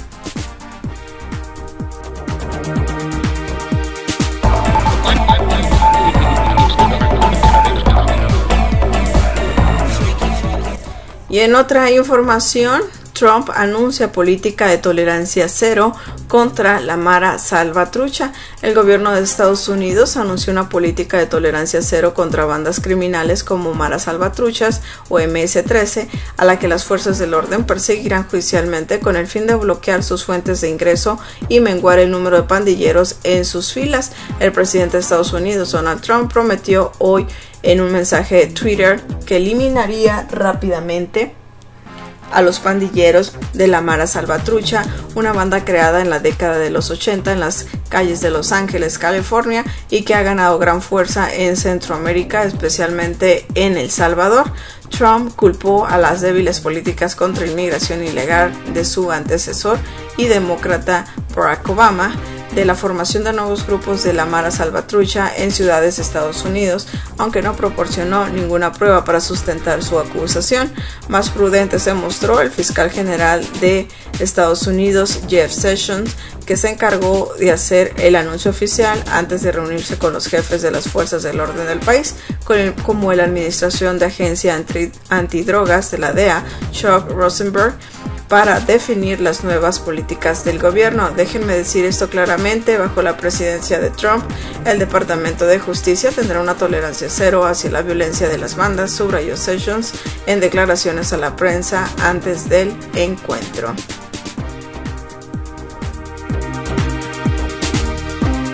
Y en otra información, Trump anuncia política de tolerancia cero contra la Mara Salvatrucha. El gobierno de Estados Unidos anunció una política de tolerancia cero contra bandas criminales como Mara Salvatruchas o eme ese trece, a la que las fuerzas del orden perseguirán judicialmente con el fin de bloquear sus fuentes de ingreso y menguar el número de pandilleros en sus filas. El presidente de Estados Unidos, Donald Trump, prometió hoy en un mensaje de Twitter que eliminaría rápidamente a los pandilleros de la Mara Salvatrucha, una banda creada en la década de los ochenta en las calles de Los Ángeles, California, y que ha ganado gran fuerza en Centroamérica, especialmente en El Salvador. Trump culpó a las débiles políticas contra inmigración ilegal de su antecesor y demócrata Barack Obama de la formación de nuevos grupos de la Mara Salvatrucha en ciudades de Estados Unidos, aunque no proporcionó ninguna prueba para sustentar su acusación. Más prudente se mostró el fiscal general de Estados Unidos, Jeff Sessions, que se encargó de hacer el anuncio oficial antes de reunirse con los jefes de las fuerzas del orden del país, como la Administración de Agencia Anti- Antidrogas de la D E A, Chuck Rosenberg, para definir las nuevas políticas del gobierno. Déjenme decir esto claramente, bajo la presidencia de Trump, el Departamento de Justicia tendrá una tolerancia cero hacia la violencia de las bandas, subrayó Sessions en declaraciones a la prensa antes del encuentro.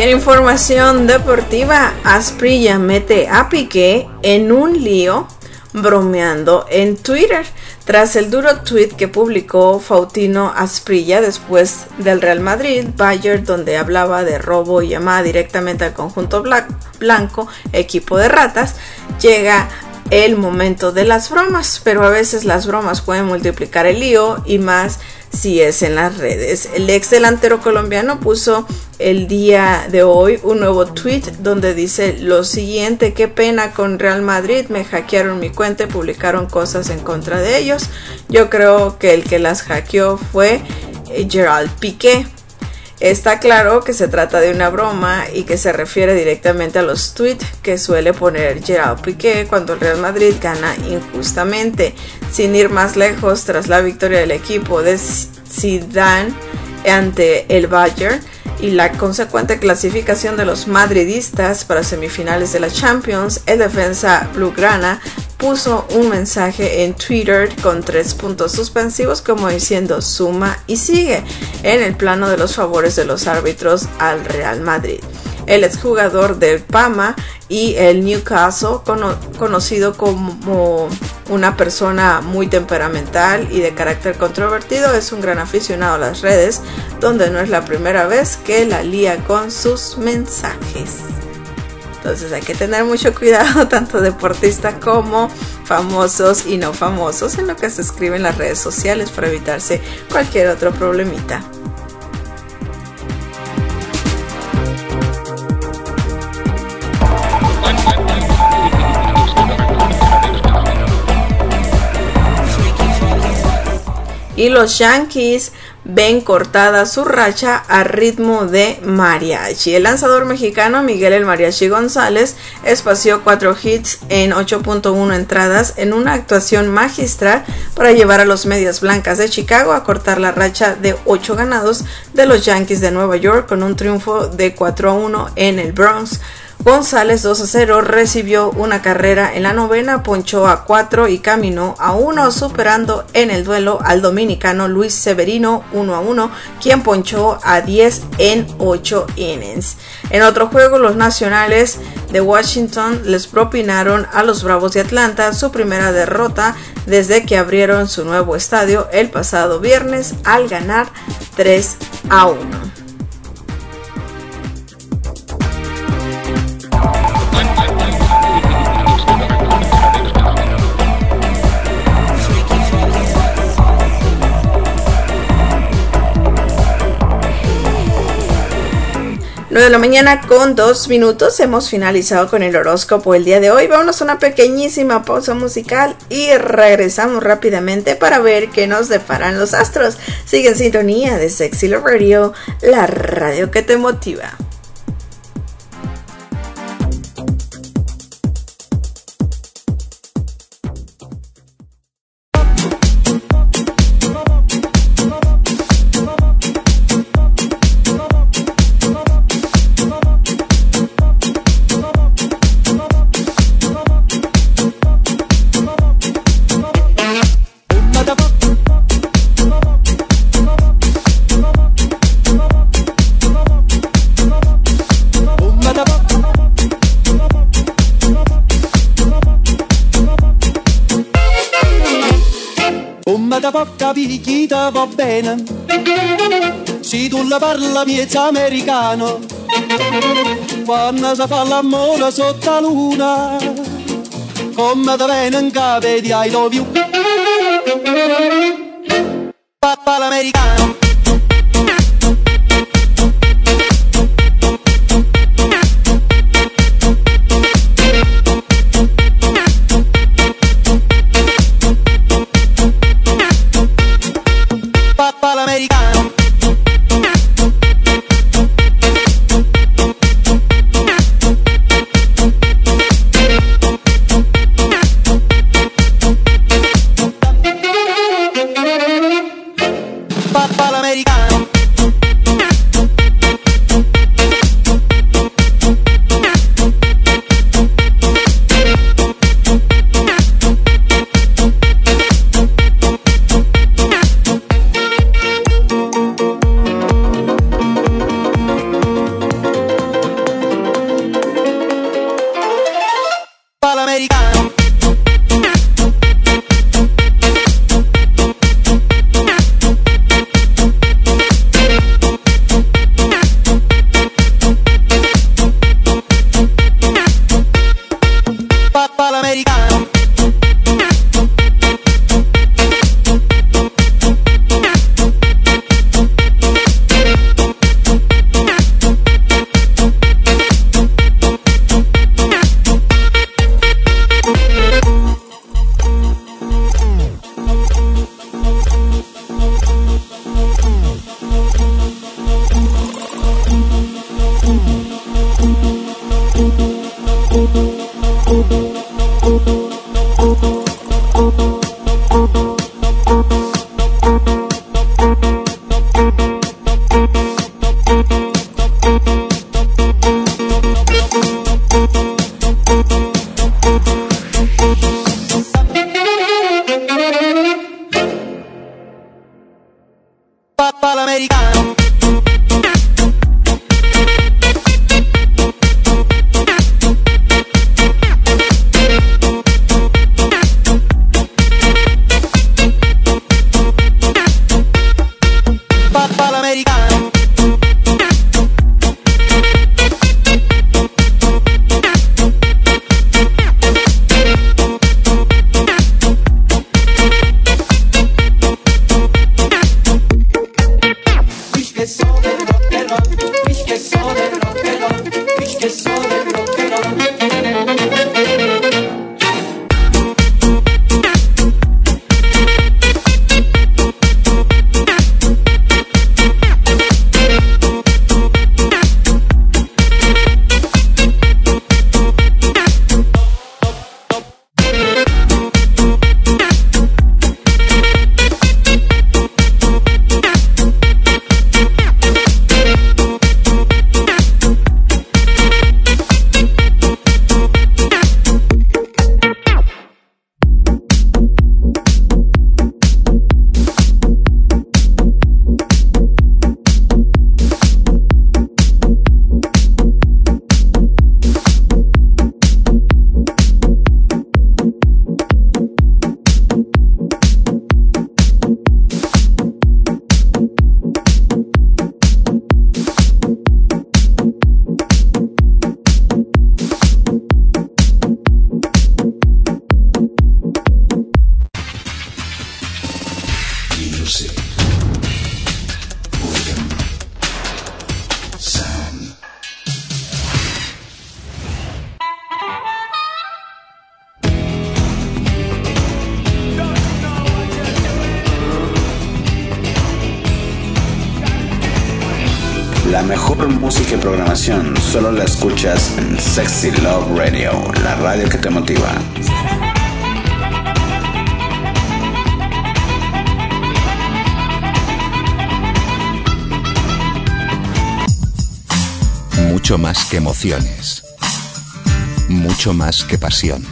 en información deportiva, Asprilla mete a Piqué en un lío bromeando en Twitter tras el duro tweet que publicó Faustino Asprilla después del Real Madrid Bayern, donde hablaba de robo y llamaba directamente al conjunto blanco, equipo de ratas. Llega el momento de las bromas, pero a veces las bromas pueden multiplicar el lío, y más si es en las redes. El ex delantero colombiano puso el día de hoy un nuevo tweet donde dice lo siguiente: qué pena con Real Madrid, me hackearon mi cuenta y publicaron cosas en contra de ellos. Yo creo que el que las hackeó fue Gerard Piqué. Está claro que se trata de una broma y que se refiere directamente a los tweets que suele poner Gerard Piqué cuando el Real Madrid gana injustamente. Sin ir más lejos, tras la victoria del equipo de Zidane ante el Bayern y la consecuente clasificación de los madridistas para semifinales de la Champions, el defensa blaugrana puso un mensaje en Twitter con tres puntos suspensivos, como diciendo suma y sigue, en el plano de los favores de los árbitros al Real Madrid. El exjugador del Parma y el Newcastle, cono- conocido como una persona muy temperamental y de carácter controvertido, es un gran aficionado a las redes, donde no es la primera vez que la lía con sus mensajes. Entonces hay que tener mucho cuidado, tanto deportistas como famosos y no famosos, en lo que se escribe en las redes sociales, para evitarse cualquier otro problemita. Y los Yankees ven cortada su racha a ritmo de mariachi. El lanzador mexicano Miguel El Mariachi González espació cuatro hits en ocho punto uno entradas en una actuación magistral para llevar a los Medias Blancas de Chicago a cortar la racha de ocho ganados de los Yankees de Nueva York con un triunfo de cuatro a uno en el Bronx. González dos a cero recibió una carrera en la novena, ponchó a cuatro y caminó a uno, superando en el duelo al dominicano Luis Severino uno a uno, quien ponchó a diez en ocho innings. En otro juego, los Nacionales de Washington les propinaron a los Bravos de Atlanta su primera derrota desde que abrieron su nuevo estadio el pasado viernes al ganar tres a uno. nueve de la mañana con dos minutos, hemos finalizado con el horóscopo el día de hoy. Vámonos a una pequeñísima pausa musical y regresamos rápidamente para ver qué nos deparan los astros. Sigue en sintonía de Sexy Love Radio, la radio que te motiva. Porca picchita va bene, se tu la parla miezza americano, quando si fa l'amore sotto la luna, come te viene in capo di I love you, papà l'americano. Papà Papa l'americano. Papa l'americano. Papa l'americano. Papa l'americano. Ich que soy del rock and roll, ich que soy del rock and roll, ich que soy del rock and roll. La mejor música y programación solo la escuchas en Sexy Love Radio, la radio que te motiva. Mucho más que emociones. Mucho más que pasión.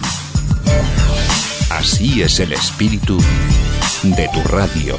Así es el espíritu de tu radio.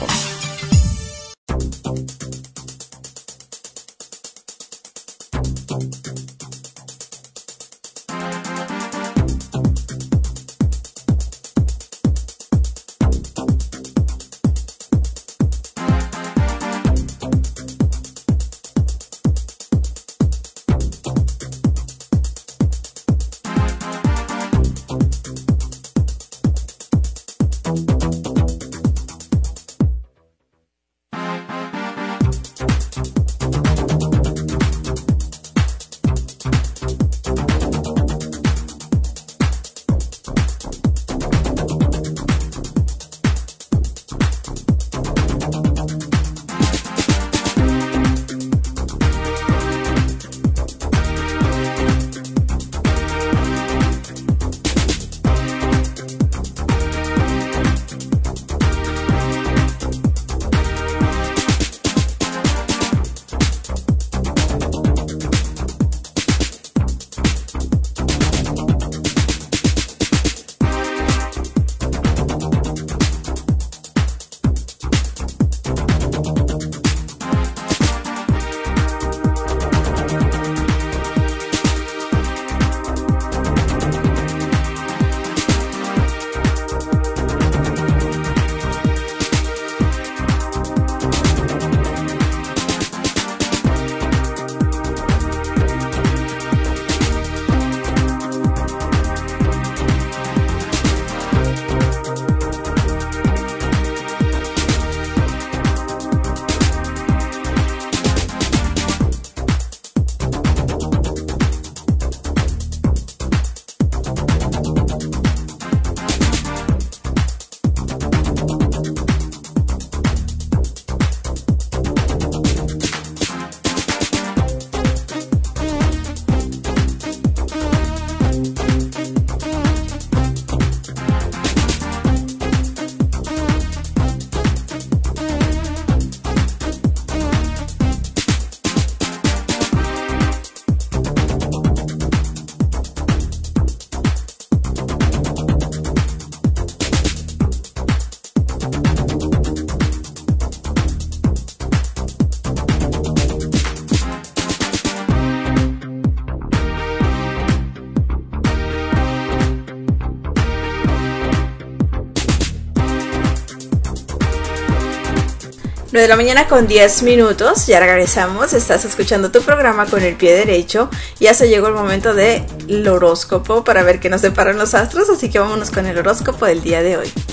nueve de la mañana con diez minutos, ya regresamos, estás escuchando tu programa con el pie derecho, ya se llegó el momento del horóscopo para ver qué nos deparan los astros, así que vámonos con el horóscopo del día de hoy.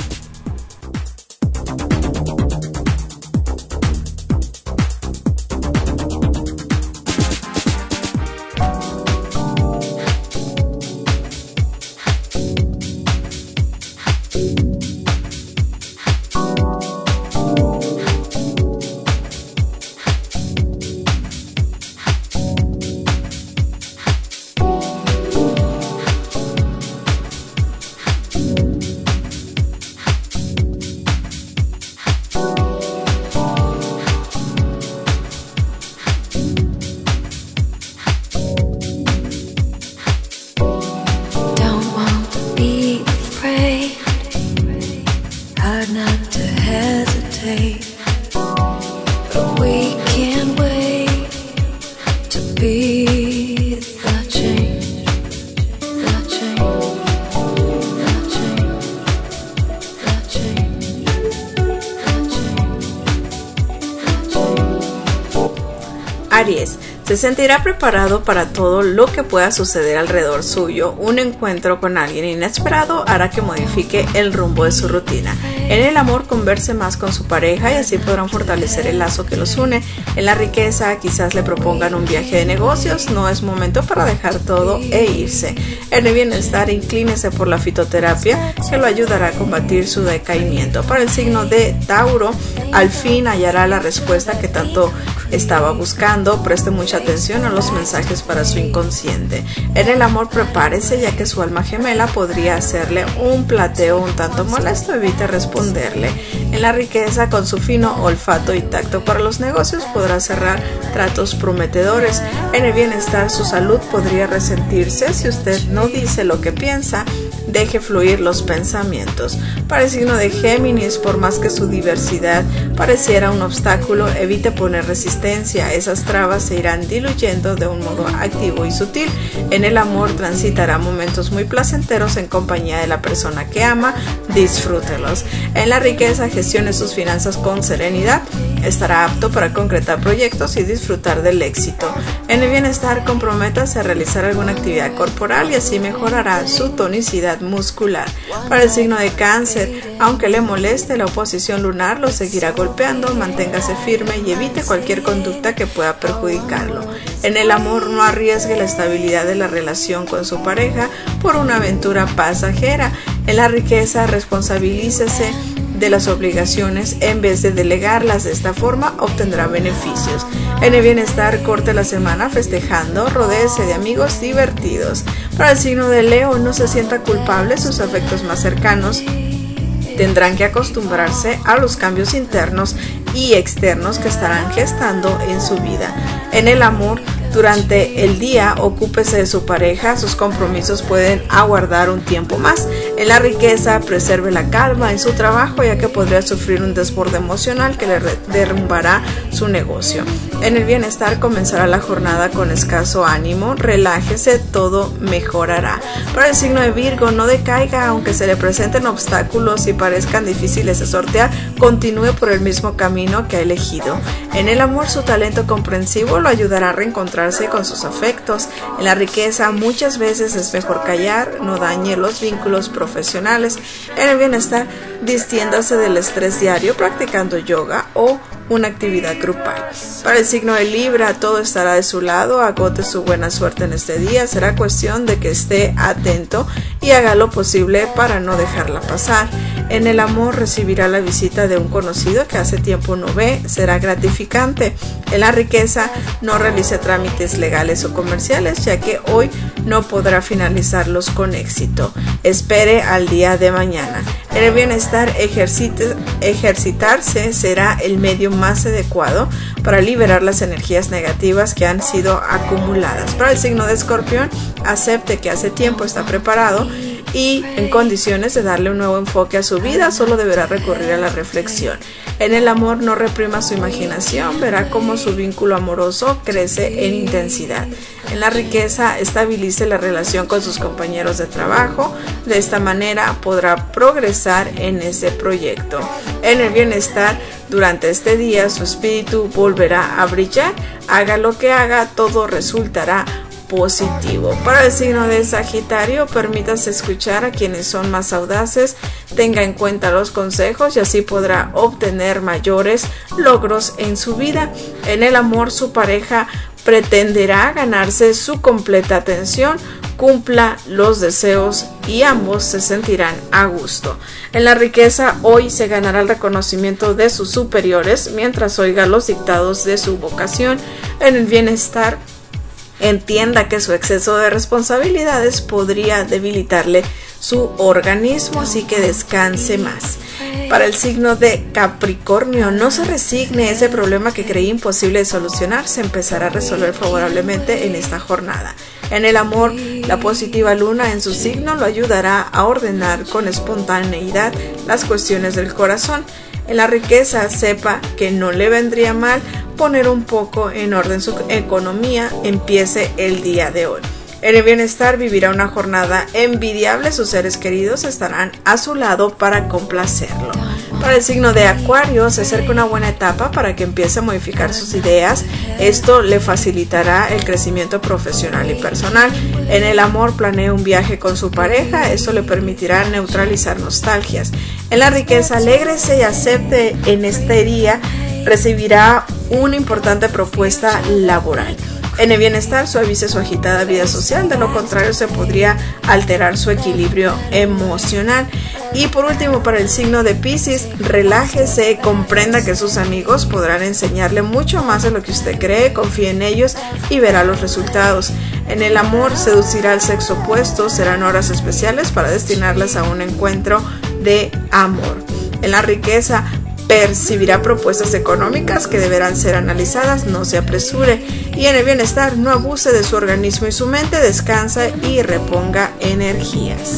Aries, se sentirá preparado para todo lo que pueda suceder alrededor suyo. Un encuentro con alguien inesperado hará que modifique el rumbo de su rutina. En el amor, converse más con su pareja y así podrán fortalecer el lazo que los une. En la riqueza, quizás le propongan un viaje de negocios. No es momento para dejar todo e irse. En el bienestar, inclínese por la fitoterapia, que lo ayudará a combatir su decaimiento. Para el signo de Tauro, al fin hallará la respuesta que tanto estaba buscando. Preste mucha atención a los mensajes para su inconsciente. En el amor, prepárese, ya que su alma gemela podría hacerle un plateo un tanto molesto. Evite responderle. En la riqueza, con su fino olfato y tacto para los negocios, podrá cerrar tratos prometedores. En el bienestar, su salud podría resentirse si usted no dice lo que piensa. Deje fluir los pensamientos. Para el signo de Géminis, por más que su diversidad pareciera un obstáculo, evite poner resistencia. Esas trabas se irán diluyendo de un modo activo y sutil. En el amor, transitará momentos muy placenteros en compañía de la persona que ama. Disfrútelos. En la riqueza, gestione sus finanzas con serenidad. Estará apto para concretar proyectos y disfrutar del éxito. En el bienestar, comprométase a realizar alguna actividad corporal y así mejorará su tonicidad muscular. Para el signo de Cáncer, aunque le moleste la oposición lunar, lo seguirá golpeando. Manténgase firme y evite cualquier conducta que pueda perjudicarlo. En el amor, no arriesgue la estabilidad de la relación con su pareja por una aventura pasajera. En la riqueza, responsabilícese de las obligaciones en vez de delegarlas. De esta forma obtendrá beneficios. En el bienestar, corte la semana festejando, rodéese de amigos divertidos. Para el signo de Leo, no se sienta culpable. Sus afectos más cercanos tendrán que acostumbrarse a los cambios internos y externos que estarán gestando en su vida. En el amor, durante el día, ocúpese de su pareja. Sus compromisos pueden aguardar un tiempo más. En la riqueza, preserve la calma en su trabajo, ya que podría sufrir un desborde emocional que le derrumbará su negocio. En el bienestar, comenzará la jornada con escaso ánimo. Relájese, todo mejorará. Para el signo de Virgo, no decaiga, aunque se le presenten obstáculos y parezcan difíciles de sortear. Continúe por el mismo camino que ha elegido. En el amor, su talento comprensivo lo ayudará a reencontrar con sus afectos. En la riqueza, muchas veces es mejor callar, no dañe los vínculos profesionales. En el bienestar, distiéndase del estrés diario practicando yoga o una actividad grupal. Para el signo de Libra, todo estará de su lado. Agote su buena suerte en este día. Será cuestión de que esté atento y haga lo posible para no dejarla pasar. En el amor, recibirá la visita de un conocido que hace tiempo no ve. Será gratificante. En la riqueza, no realice trámites legales o comerciales, ya que hoy no podrá finalizarlos con éxito. Espere al día de mañana. En el bienestar, ejercite, ejercitarse será el medio más adecuado para liberar las energías negativas que han sido acumuladas. Para el signo de Escorpión, acepte que hace tiempo está preparado y en condiciones de darle un nuevo enfoque a su vida, solo deberá recurrir a la reflexión. En el amor no reprima su imaginación, verá cómo su vínculo amoroso crece en intensidad. En la riqueza, estabilice la relación con sus compañeros de trabajo, de esta manera podrá progresar en ese proyecto. En el bienestar, durante este día su espíritu volverá a brillar, haga lo que haga, todo resultará positivo. Para el signo de Sagitario, permítase escuchar a quienes son más audaces, tenga en cuenta los consejos y así podrá obtener mayores logros en su vida. En el amor, su pareja pretenderá ganarse su completa atención, cumpla los deseos y ambos se sentirán a gusto. En la riqueza, hoy se ganará el reconocimiento de sus superiores mientras oiga los dictados de su vocación. En el bienestar, entienda que su exceso de responsabilidades podría debilitarle su organismo, así que descanse más. Para el signo de Capricornio, no se resigne, ese problema que creía imposible de solucionar se empezará a resolver favorablemente en esta jornada. En el amor, la positiva luna en su signo lo ayudará a ordenar con espontaneidad las cuestiones del corazón. En la riqueza, sepa que no le vendría mal poner un poco en orden su economía, empiece el día de hoy. En el bienestar, vivirá una jornada envidiable, sus seres queridos estarán a su lado para complacerlo. Para el signo de Acuario, se acerca una buena etapa para que empiece a modificar sus ideas, esto le facilitará el crecimiento profesional y personal. En el amor, planea un viaje con su pareja, eso le permitirá neutralizar nostalgias. En la riqueza, alégrese y acepte en este día, recibirá una importante propuesta laboral. En el bienestar, suavice su agitada vida social, de lo contrario se podría alterar su equilibrio emocional. Y por último, para el signo de Piscis, relájese, comprenda que sus amigos podrán enseñarle mucho más de lo que usted cree, confíe en ellos y verá los resultados. En el amor, seducirá al sexo opuesto, serán horas especiales para destinarlas a un encuentro de amor. En la riqueza, percibirá propuestas económicas que deberán ser analizadas, no se apresure. Y en el bienestar, no abuse de su organismo y su mente, descansa y reponga energías.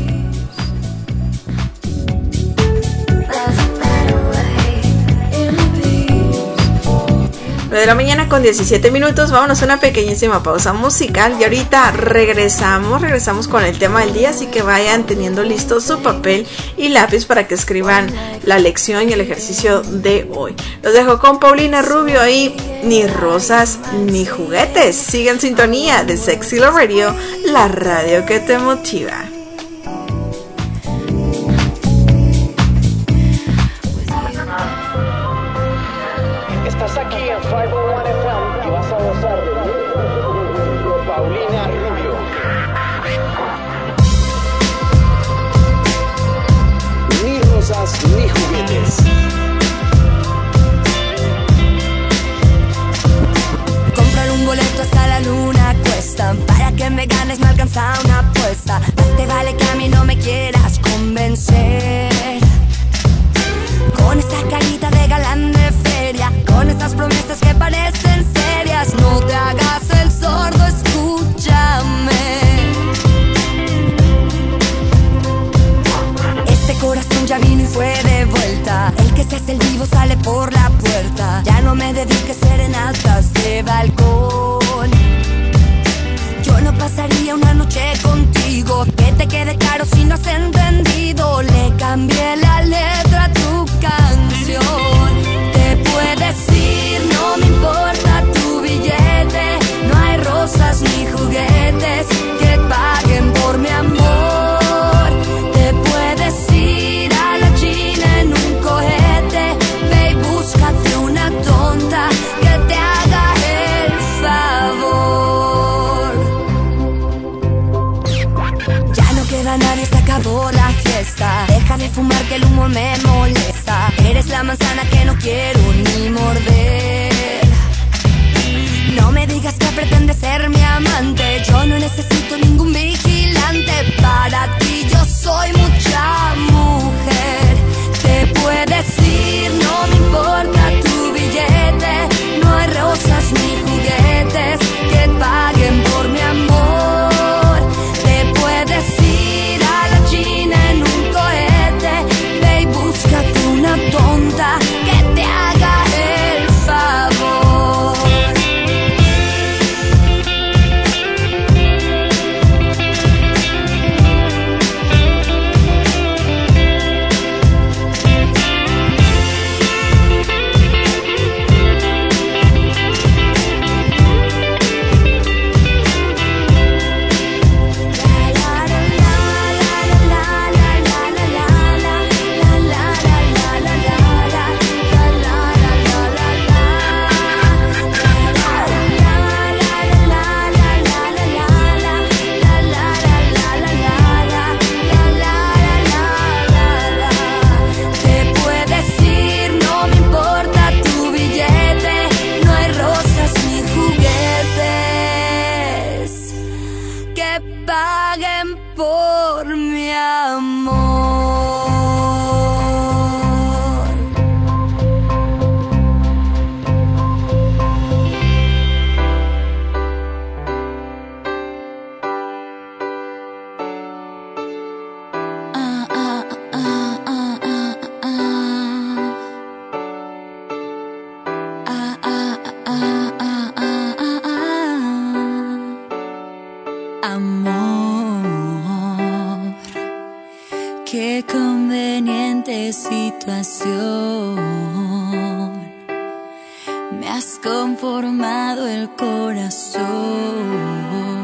nueve de la mañana con diecisiete minutos, vámonos a una pequeñísima pausa musical y ahorita regresamos, regresamos con el tema del día, así que vayan teniendo listo su papel y lápiz para que escriban la lección y el ejercicio de hoy. Los dejo con Paulina Rubio y Ni Rosas Ni Juguetes. Sigue en sintonía de Sexy Love Radio, la radio que te motiva. Estás aquí en cinco cero uno F M y vas a gozar de Paulina Rubio. Ni rosas ni juguetes. Comprar un boleto hasta la luna cuesta, para que me ganes me alcanza una apuesta. Más te vale que a mí no me quieras convencer. Con esta carita de galán de feria, con estas promesas que parecen serias, no te hagas el sordo, escúchame. Este corazón ya vino y fue de vuelta, el que se hace el vivo sale por la puerta. Ya no me dediques serenatas de balcón. Yo no pasaría una noche contigo, que te quede claro si no has entendido. Le cambié la letra a tu canción. Te puedes ir, no me importa tu billete. No hay rosas ni juguetes que paguen por mi amor. Te puedes ir a la China en un cohete. Ve y búscate una tonta que te haga el favor. Ya no queda nadie, se acabó la fiesta. Deja de fumar que el humo me molesta. Eres la manzana que no quiero ni morder. No me digas que pretendes ser mi amante. Yo no necesito ningún vigilante. Para ti yo soy mucha mujer. Te puedes ir, no me importa tu billete. No hay rosas ni juguetes que paguen por mi amor. Te puedes ir a por mi amor. Qué conveniente situación, me has conformado el corazón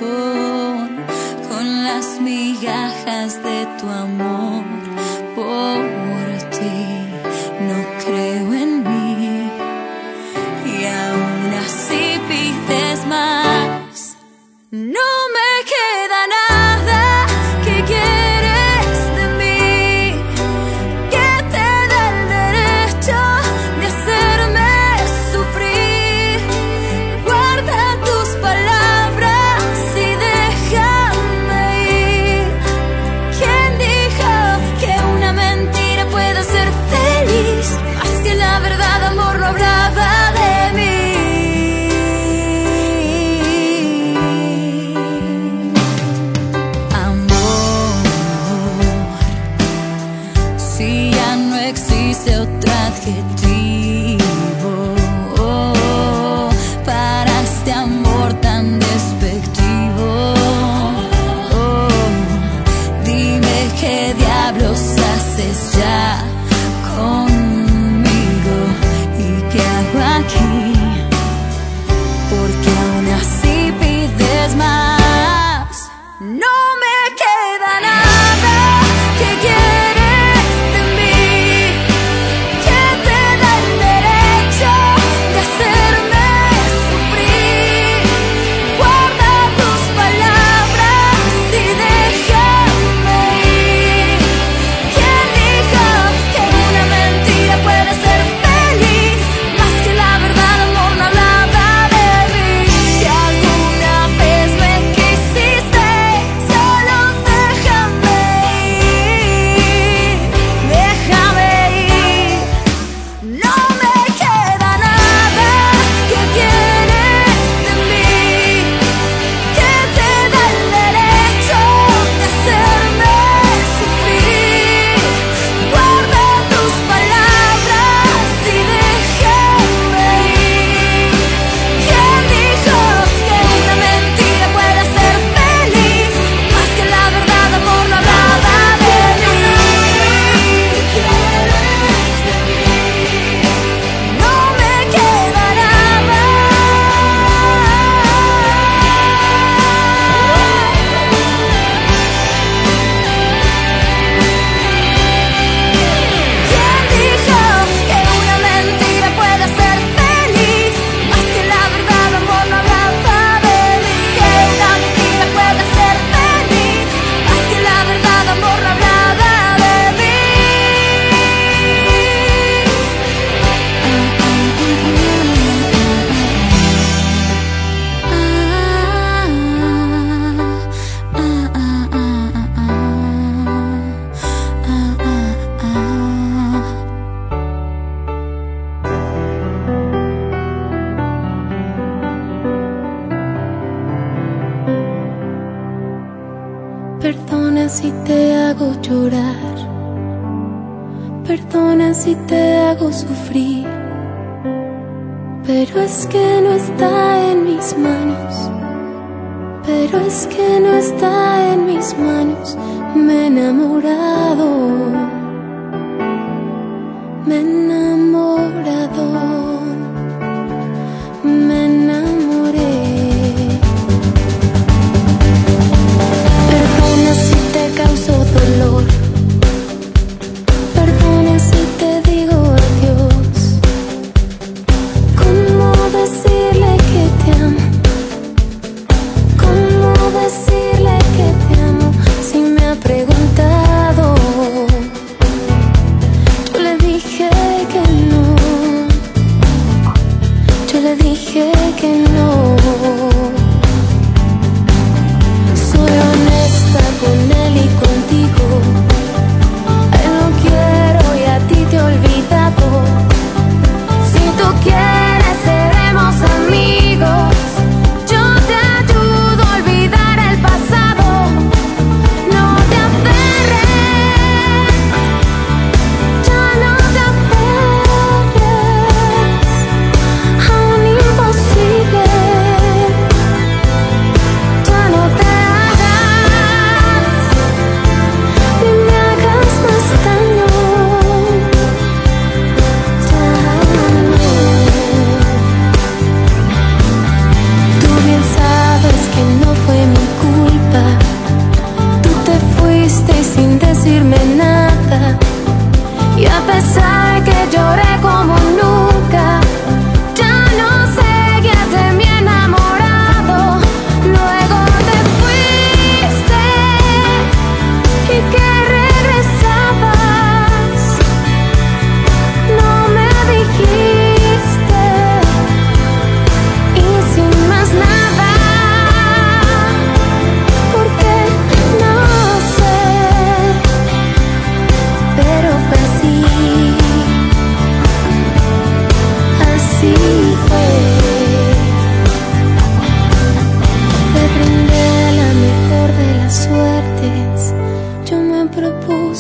con las migajas de tu amor. Por ti no creo en mí y aún así pides más. No me queda nada que quieres de mí, que te da el derecho de hacerme sufrir. Guarda tus palabras y déjame ir. ¿Quién dijo que una mentira puede ser feliz? Más que la verdad, amor, no hablaba de mí. Existe otro adjetivo para este amor tan despectivo. Dime qué diablos haces ya conmigo y qué hago aquí, porque aún así pides más. No me queda nada que quieres. Perdona si te hago llorar, perdona si te hago sufrir, pero es que no está en mis manos, pero es que no está en mis manos. Me he enamorado, me he enamorado, me enamoré. Perdona si te causo dolor, perdona si te digo adiós. ¿Cómo decirle que te amo? ¿Cómo decirle que te amo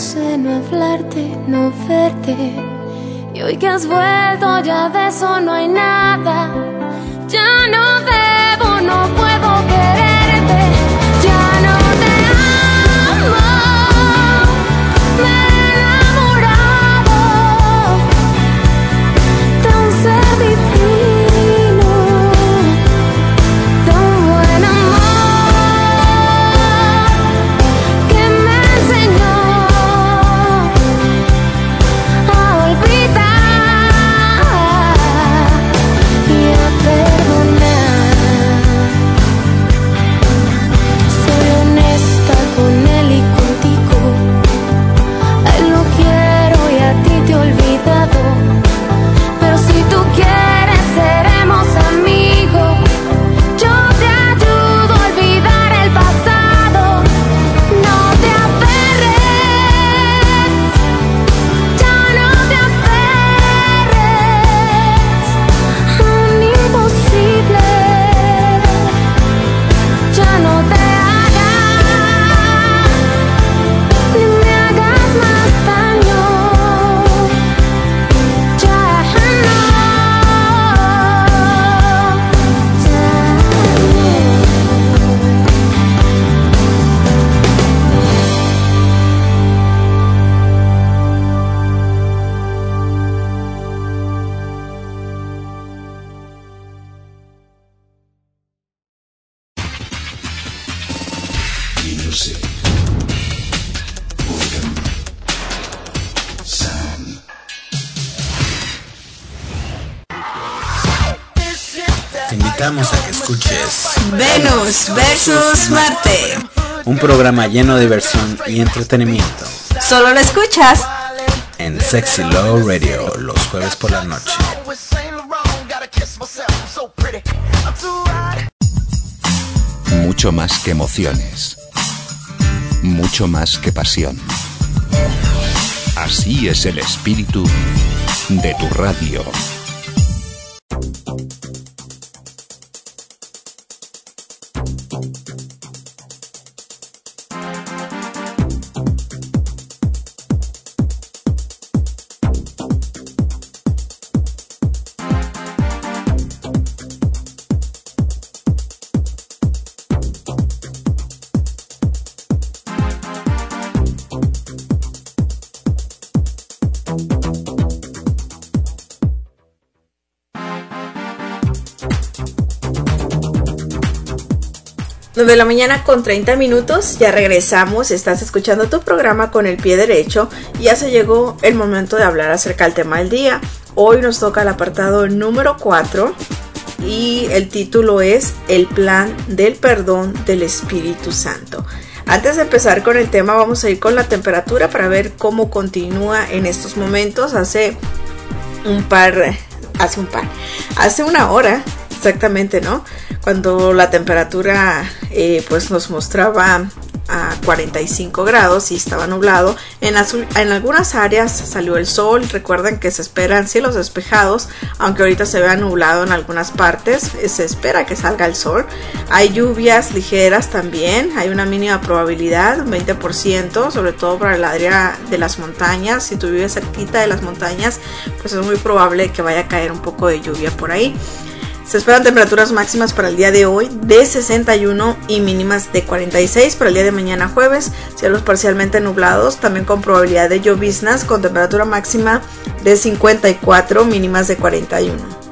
sé no hablarte, no verte. Y hoy que has vuelto ya de eso no hay nada. Ya no debo, no puedo quererte. Ya no te amo. Me he enamorado de un ser divino, de un buen amor que me enseñó a olvidar y a perdonar. Soy honesta con él y contigo. A él lo quiero y a ti te he olvidado. Pero si tú quieres seremos amigos. Yo te ayudo a olvidar el pasado. No te aferres, ya no te aferres a un imposible. Ya no te hagas, ni me hagas más daño. Ya no, Music. Organ. Sound. Te invitamos a que escuches Venus versus Marte. un programa lleno de diversión y entretenimiento Solo lo escuchas en Sexy Love Radio los jueves por la noche. Mucho más que emociones. Mucho más que pasión. Así es el espíritu de tu radio. nueve de la mañana con treinta minutos, ya regresamos, estás escuchando tu programa con el pie derecho y ya se llegó el momento de hablar acerca del tema del día. Hoy nos toca el apartado número cuatro y el título es El plan del perdón del Espíritu Santo. Antes de empezar con el tema vamos a ir con la temperatura para ver cómo continúa en estos momentos. Hace un par, hace un par, hace una hora exactamente, ¿no? Cuando la temperatura eh, pues nos mostraba a cuarenta y cinco grados y estaba nublado. En, azul, en algunas áreas salió el sol. Recuerden que se esperan cielos despejados, aunque ahorita se vea nublado en algunas partes. Se espera que salga el sol. Hay lluvias ligeras también. Hay una mínima probabilidad, un veinte por ciento, sobre todo para el área de las montañas. Si tú vives cerquita de las montañas, pues es muy probable que vaya a caer un poco de lluvia por ahí. Se esperan temperaturas máximas para el día de hoy de sesenta y uno y mínimas de cuarenta y seis. Para el día de mañana jueves, cielos parcialmente nublados, también con probabilidad de lloviznas, con temperatura máxima de cincuenta y cuatro, mínimas de cuarenta y uno.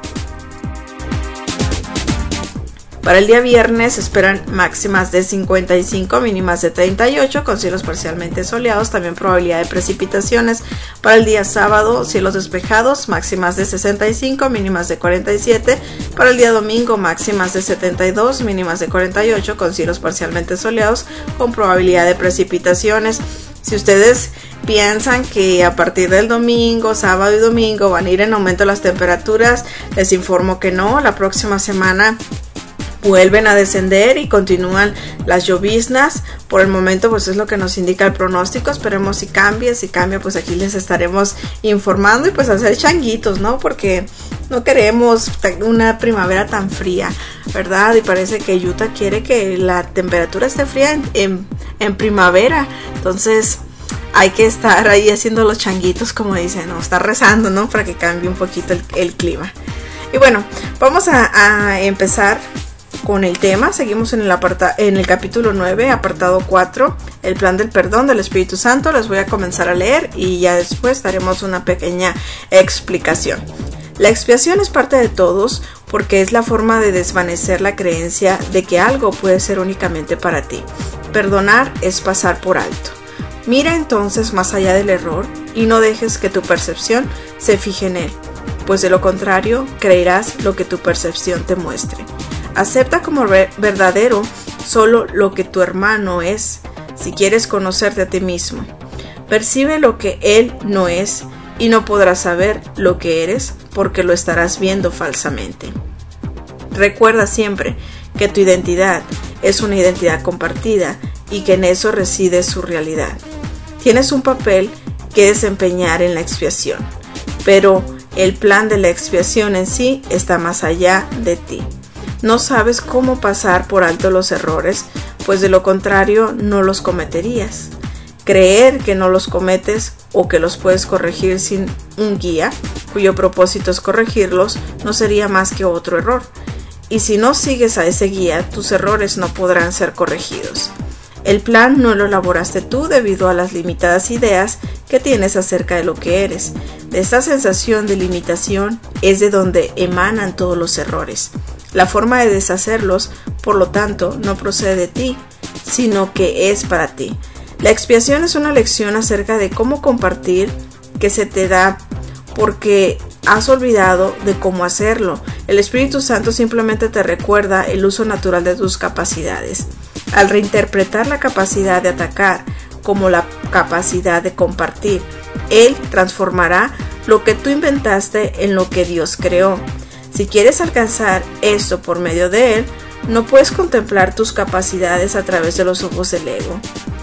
Para el día viernes se esperan máximas de cincuenta y cinco, mínimas de treinta y ocho, con cielos parcialmente soleados, también probabilidad de precipitaciones. Para el día sábado, cielos despejados, máximas de sesenta y cinco, mínimas de cuarenta y siete. Para el día domingo, máximas de setenta y dos, mínimas de cuarenta y ocho, con cielos parcialmente soleados, con probabilidad de precipitaciones. Si ustedes piensan que a partir del domingo, sábado y domingo van a ir en aumento las temperaturas, les informo que no. La próxima semana vuelven a descender y continúan las lloviznas. Por el momento pues es lo que nos indica el pronóstico. Esperemos si cambia, si cambia pues aquí les estaremos informando y pues hacer changuitos, ¿no? Porque no queremos una primavera tan fría, ¿verdad? Y parece que Utah quiere que la temperatura esté fría en, en, en primavera. Entonces hay que estar ahí haciendo los changuitos, como dicen, ¿no? Estar rezando, ¿no? Para que cambie un poquito el, el clima. Y bueno, vamos a, a empezar con el tema. Seguimos en el, aparta, en el capítulo nueve, apartado cuatro, el plan del perdón del Espíritu Santo. Les voy a comenzar a leer y ya después daremos una pequeña explicación. La expiación es parte de todos porque es la forma de desvanecer la creencia de que algo puede ser únicamente para ti. Perdonar es pasar por alto. Mira entonces más allá del error y no dejes que tu percepción se fije en él, pues de lo contrario creerás lo que tu percepción te muestre. Acepta como verdadero solo lo que tu hermano es, si quieres conocerte a ti mismo. Percibe lo que él no es y no podrás saber lo que eres porque lo estarás viendo falsamente. Recuerda siempre que tu identidad es una identidad compartida y que en eso reside su realidad. Tienes un papel que desempeñar en la expiación, pero el plan de la expiación en sí está más allá de ti. No sabes cómo pasar por alto los errores, pues de lo contrario no los cometerías. Creer que no los cometes o que los puedes corregir sin un guía, cuyo propósito es corregirlos, no sería más que otro error. Y si no sigues a ese guía, tus errores no podrán ser corregidos. El plan no lo elaboraste tú debido a las limitadas ideas que tienes acerca de lo que eres. De esta sensación de limitación es de donde emanan todos los errores. La forma de deshacerlos, por lo tanto, no procede de ti, sino que es para ti. La expiación es una lección acerca de cómo compartir que se te da porque has olvidado de cómo hacerlo. El Espíritu Santo simplemente te recuerda el uso natural de tus capacidades. Al reinterpretar la capacidad de atacar como la capacidad de compartir, Él transformará lo que tú inventaste en lo que Dios creó. Si quieres alcanzar esto por medio de Él, no puedes contemplar tus capacidades a través de los ojos del ego,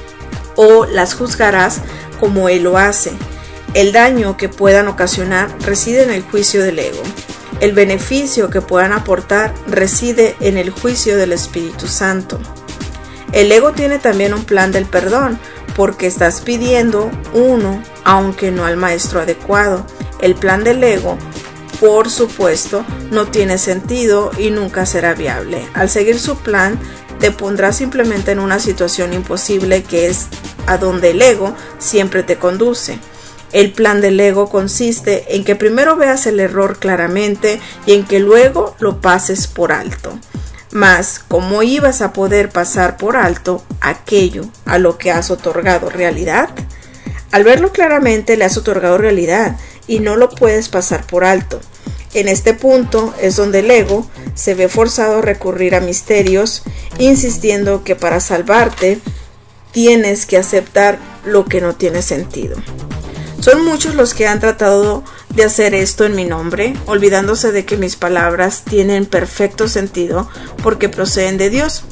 o las juzgarás como Él lo hace. El daño que puedan ocasionar reside en el juicio del ego. El beneficio que puedan aportar reside en el juicio del Espíritu Santo. El ego tiene también un plan del perdón, porque estás pidiendo uno, aunque no al maestro adecuado. El plan del ego, por supuesto, no tiene sentido y nunca será viable. Al seguir su plan, te pondrás simplemente en una situación imposible, que es a donde el ego siempre te conduce. El plan del ego consiste en que primero veas el error claramente y en que luego lo pases por alto. Mas, ¿cómo ibas a poder pasar por alto aquello a lo que has otorgado realidad? Al verlo claramente le has otorgado realidad y no lo puedes pasar por alto. En este punto es donde el ego se ve forzado a recurrir a misterios, insistiendo que para salvarte tienes que aceptar lo que no tiene sentido. Son muchos los que han tratado de hacer esto en mi nombre, olvidándose de que mis palabras tienen perfecto sentido porque proceden de Dios.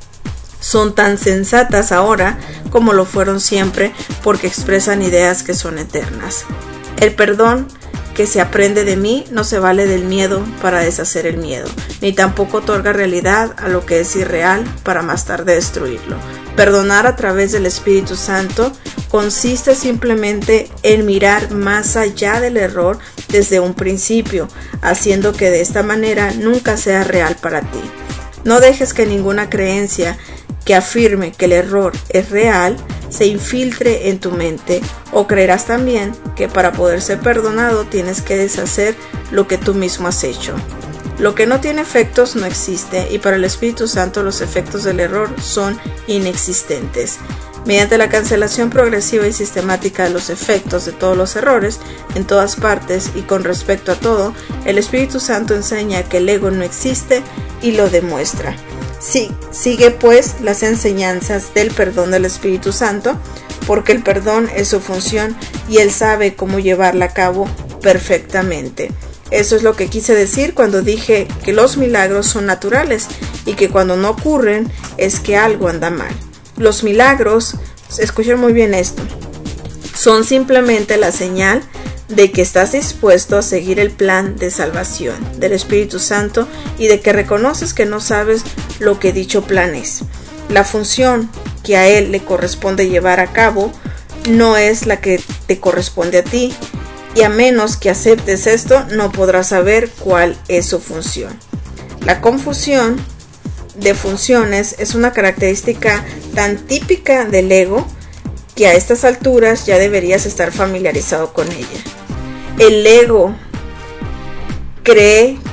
Son tan sensatas ahora como lo fueron siempre porque expresan ideas que son eternas. El perdón que se aprende de mí no se vale del miedo para deshacer el miedo, ni tampoco otorga realidad a lo que es irreal para más tarde destruirlo. Perdonar a través del Espíritu Santo consiste simplemente en mirar más allá del error desde un principio, haciendo que de esta manera nunca sea real para ti. No dejes que ninguna creencia que afirme que el error es real se infiltre en tu mente, o creerás también que para poder ser perdonado tienes que deshacer lo que tú mismo has hecho. Lo que no tiene efectos no existe, y para el Espíritu Santo los efectos del error son inexistentes. Mediante la cancelación progresiva y sistemática de los efectos de todos los errores, en todas partes y con respecto a todo, el Espíritu Santo enseña que el ego no existe y lo demuestra. Sí, sigue pues las enseñanzas del perdón del Espíritu Santo, porque el perdón es su función y Él sabe cómo llevarla a cabo perfectamente. Eso es lo que quise decir cuando dije que los milagros son naturales y que cuando no ocurren es que algo anda mal. Los milagros, escuchen muy bien esto, son simplemente la señal de que estás dispuesto a seguir el plan de salvación del Espíritu Santo y de que reconoces que no sabes lo que dicho plan es. La función que a Él le corresponde llevar a cabo, no es la que te corresponde a ti, y a menos que aceptes esto, no podrás saber cuál es su función. La confusión de funciones es una característica tan típica del ego que a estas alturas ya deberías estar familiarizado con ella. El ego cree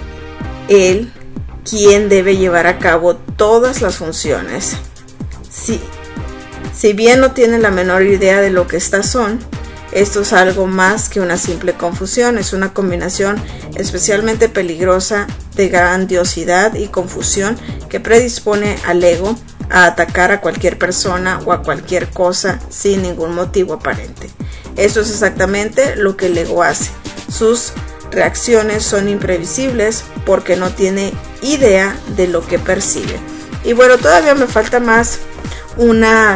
él quien debe llevar a cabo todas las funciones. Si, si bien no tiene la menor idea de lo que estas son, esto es algo más que una simple confusión, es una combinación especialmente peligrosa de grandiosidad y confusión que predispone al ego a atacar a cualquier persona o a cualquier cosa sin ningún motivo aparente. Eso es exactamente lo que el ego hace. Sus reacciones son imprevisibles porque no tiene idea de lo que percibe. Y bueno, todavía me falta más una,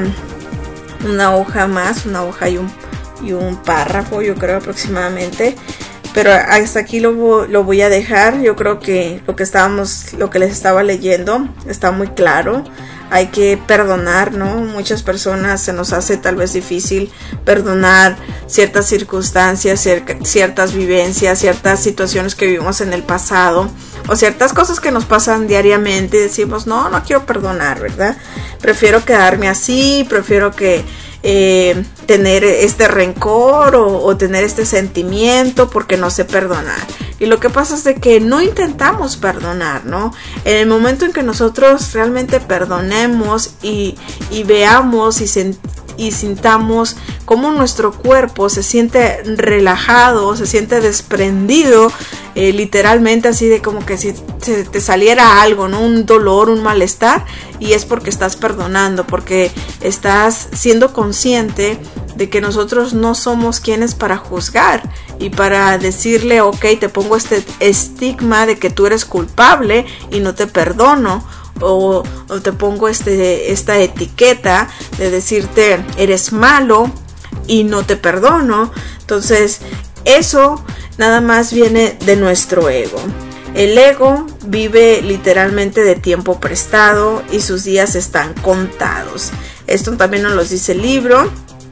una hoja más, una hoja y un y un párrafo, yo creo aproximadamente, pero hasta aquí lo, lo voy a dejar. Yo creo que lo que estábamos, lo que les estaba leyendo está muy claro. Hay que perdonar, ¿no? Muchas personas se nos hace tal vez difícil perdonar ciertas circunstancias, cier- ciertas vivencias, ciertas situaciones que vivimos en el pasado o ciertas cosas que nos pasan diariamente. Decimos, no, no quiero perdonar, ¿verdad? Prefiero quedarme así, prefiero que eh, tener este rencor o, o tener este sentimiento porque no sé perdonar. Y lo que pasa es de que no intentamos perdonar, ¿no? En el momento en que nosotros realmente perdonemos y, y veamos y, sen, y sintamos cómo nuestro cuerpo se siente relajado, se siente desprendido, eh, literalmente así de como que si se te saliera algo, ¿no? Un dolor, un malestar, y es porque estás perdonando, porque estás siendo consciente de que nosotros no somos quienes para juzgar y para decirle, ok, te pongo este estigma de que tú eres culpable y no te perdono, o, o te pongo este, esta etiqueta de decirte eres malo y no te perdono. Entonces eso nada más viene de nuestro ego. El ego vive literalmente de tiempo prestado y sus días están contados. Esto también nos lo dice el libro.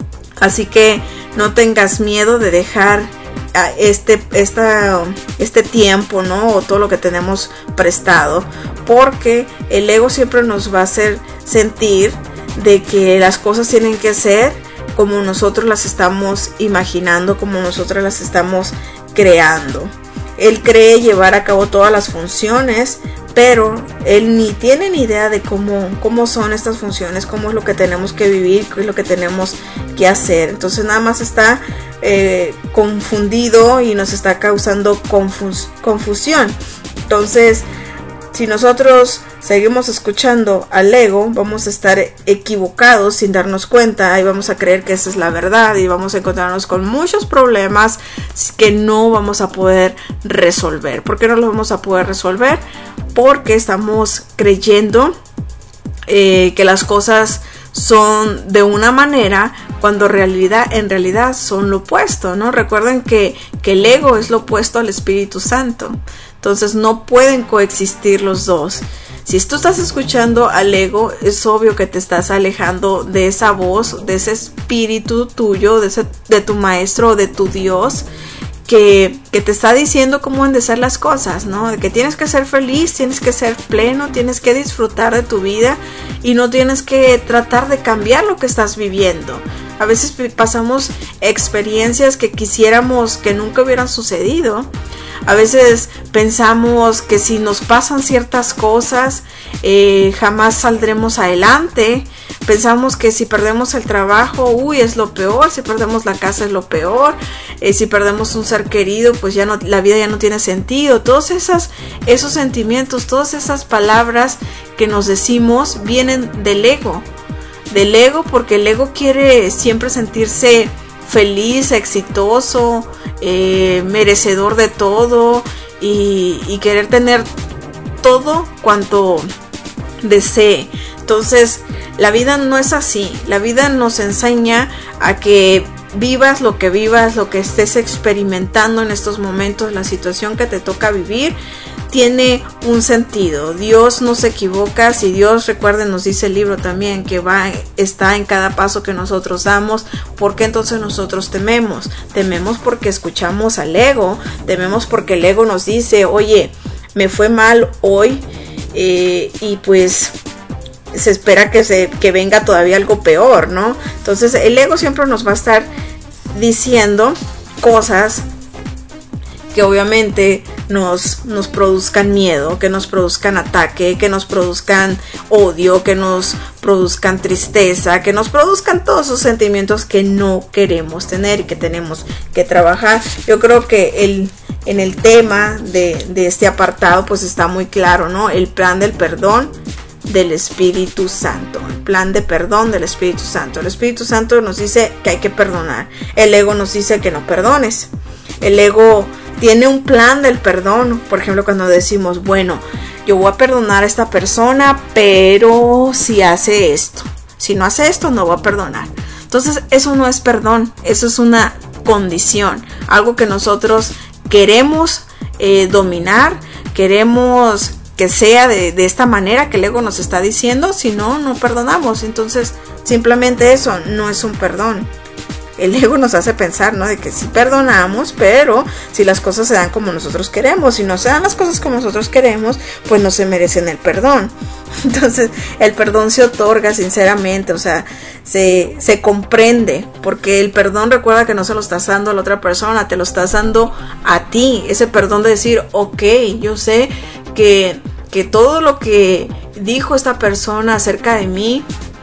Así que no tengas miedo de dejar este, esta, este tiempo, ¿no? O todo lo que tenemos prestado. Porque el ego siempre nos va a hacer sentir de que las cosas tienen que ser como nosotros las estamos imaginando, como nosotros las estamos creando. Él cree llevar a cabo todas las funciones, pero él ni tiene ni idea de cómo, cómo son estas funciones, cómo es lo que tenemos que vivir, qué es lo que tenemos que hacer. Entonces nada más está eh, confundido y nos está causando confus- confusión. Entonces, si nosotros seguimos escuchando al ego, vamos a estar equivocados sin darnos cuenta y vamos a creer que esa es la verdad y vamos a encontrarnos con muchos problemas que no vamos a poder resolver. ¿Por qué no los vamos a poder resolver? Porque estamos creyendo eh, que las cosas son de una manera cuando realidad, en realidad son lo opuesto, ¿no? Recuerden que, que el ego es lo opuesto al Espíritu Santo. Entonces no pueden coexistir los dos. Si tú estás escuchando al ego, es obvio que te estás alejando de esa voz, de ese espíritu tuyo, de, ese, de tu maestro, de tu Dios, que, que te está diciendo cómo han de ser las cosas, ¿no? De que tienes que ser feliz, tienes que ser pleno, tienes que disfrutar de tu vida y no tienes que tratar de cambiar lo que estás viviendo. A veces pasamos experiencias que quisiéramos que nunca hubieran sucedido. A veces pensamos que si nos pasan ciertas cosas eh, jamás saldremos adelante. Pensamos que si perdemos el trabajo, uy, es lo peor. Si perdemos la casa es lo peor. Eh, si perdemos un ser querido, pues ya no, la vida ya no tiene sentido. Todos esas, esos sentimientos, todas esas palabras que nos decimos vienen del ego. Del ego, porque el ego quiere siempre sentirse feliz, exitoso, eh, merecedor de todo y, y querer tener todo cuanto desee. Entonces la vida no es así. La vida nos enseña a que vivas lo que vivas, lo que estés experimentando en estos momentos, la situación que te toca vivir, tiene un sentido. Dios no se equivoca. Si Dios, recuerden, nos dice el libro también que va, está en cada paso que nosotros damos. ¿Por qué entonces nosotros tememos? Tememos porque escuchamos al ego. Tememos porque el ego nos dice, oye, me fue mal hoy eh, y pues se espera que, se, que venga todavía algo peor, ¿no? Entonces el ego siempre nos va a estar diciendo cosas que obviamente nos, nos produzcan miedo, que nos produzcan ataque, que nos produzcan odio, que nos produzcan tristeza, que nos produzcan todos esos sentimientos que no queremos tener y que tenemos que trabajar. Yo creo que el, en el tema de, de este apartado pues está muy claro, ¿no? El plan del perdón del Espíritu Santo, el plan de perdón del Espíritu Santo. El Espíritu Santo nos dice que hay que perdonar. El ego nos dice que no perdones. El ego tiene un plan del perdón. Por ejemplo, cuando decimos, bueno, yo voy a perdonar a esta persona, pero si hace esto, si no hace esto, no voy a perdonar. Entonces, eso no es perdón, eso es una condición, algo que nosotros queremos eh, dominar, queremos que sea de, de esta manera que el ego nos está diciendo, si no, no perdonamos. Entonces, simplemente eso no es un perdón. El ego nos hace pensar, ¿no? De que sí perdonamos, pero si las cosas se dan como nosotros queremos, si no se dan las cosas como nosotros queremos, pues no se merecen el perdón. Entonces, el perdón se otorga sinceramente, o sea, se, se comprende, porque el perdón, recuerda que no se lo estás dando a la otra persona, te lo estás dando a ti. Ese perdón de decir, ok, yo sé que, que todo lo que dijo esta persona acerca de mí,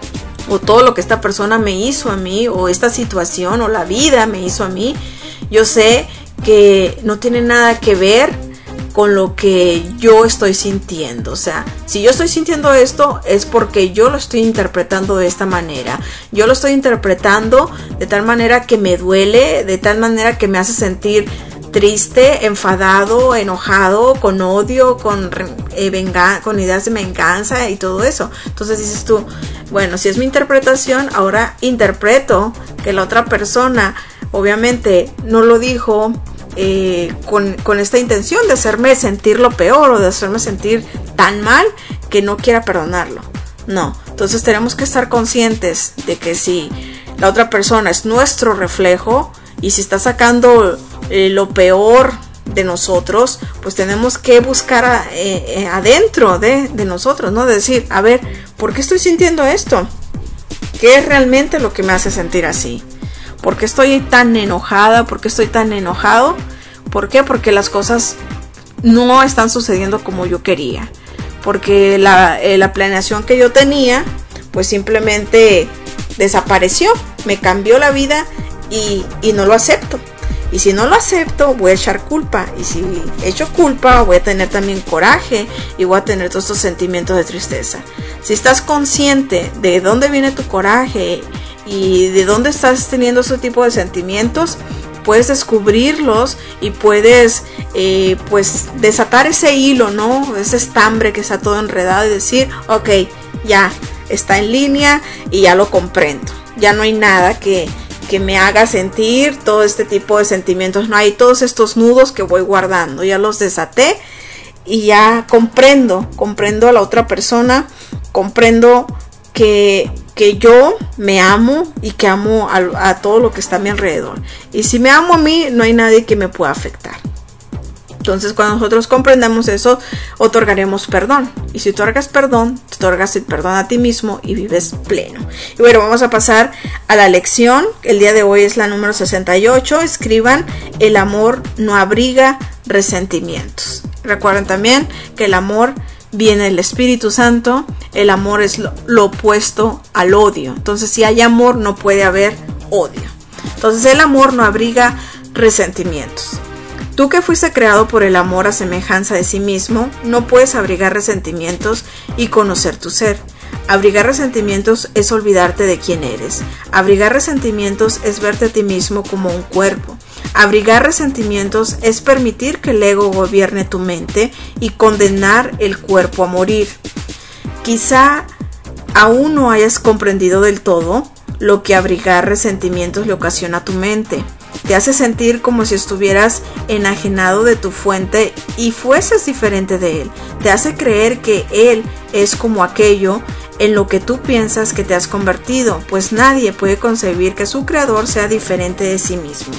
o todo lo que esta persona me hizo a mí, o esta situación, o la vida me hizo a mí, yo sé que no tiene nada que ver con lo que yo estoy sintiendo. O sea, si yo estoy sintiendo esto, es porque yo lo estoy interpretando de esta manera. Yo lo estoy interpretando de tal manera que me duele, de tal manera que me hace sentir triste, enfadado, enojado, con odio, con, eh, venga, con ideas de venganza y todo eso. Entonces dices tú, bueno, si es mi interpretación, ahora interpreto que la otra persona obviamente no lo dijo eh, con, con esta intención de hacerme sentir lo peor o de hacerme sentir tan mal que no quiera perdonarlo. No, entonces tenemos que estar conscientes de que si la otra persona es nuestro reflejo y si está sacando eh, lo peor de nosotros, pues tenemos que buscar a, eh, eh, adentro de, de nosotros, ¿no? De decir, a ver, ¿por qué estoy sintiendo esto? ¿Qué es realmente lo que me hace sentir así? ¿Por qué estoy tan enojada? ¿Por qué estoy tan enojado? ¿Por qué? Porque las cosas no están sucediendo como yo quería. Porque la, eh, la planeación que yo tenía, pues simplemente desapareció, me cambió la vida y, y no lo acepto. Y si no lo acepto, voy a echar culpa. Y si echo culpa, voy a tener también coraje y voy a tener todos estos sentimientos de tristeza. Si estás consciente de dónde viene tu coraje y de dónde estás teniendo ese tipo de sentimientos, puedes descubrirlos y puedes eh, pues desatar ese hilo, ¿no? Ese estambre que está todo enredado y decir, ok, ya está en línea y ya lo comprendo. Ya no hay nada que... que me haga sentir todo este tipo de sentimientos. No hay todos estos nudos que voy guardando. Ya los desaté y ya comprendo, comprendo a la otra persona, comprendo que, que yo me amo y que amo a, a todo lo que está a mi alrededor. Y si me amo a mí, no hay nadie que me pueda afectar. Entonces, cuando nosotros comprendamos eso, otorgaremos perdón. Y si otorgas perdón, te otorgas el perdón a ti mismo y vives pleno. Y bueno, vamos a pasar a la lección. El día de hoy es la número sesenta y ocho. Escriban, el amor no abriga resentimientos. Recuerden también que el amor viene del Espíritu Santo. El amor es lo, lo opuesto al odio. Entonces, si hay amor, no puede haber odio. Entonces, el amor no abriga resentimientos. Tú que fuiste creado por el amor a semejanza de sí mismo, no puedes abrigar resentimientos y conocer tu ser. Abrigar resentimientos es olvidarte de quién eres. Abrigar resentimientos es verte a ti mismo como un cuerpo. Abrigar resentimientos es permitir que el ego gobierne tu mente y condenar el cuerpo a morir. Quizá aún no hayas comprendido del todo lo que abrigar resentimientos le ocasiona a tu mente. te hace sentir como si estuvieras enajenado de tu fuente y fueses diferente de él. Te hace creer que él es como aquello en lo que tú piensas que te has convertido, pues nadie puede concebir que su creador sea diferente de sí mismo.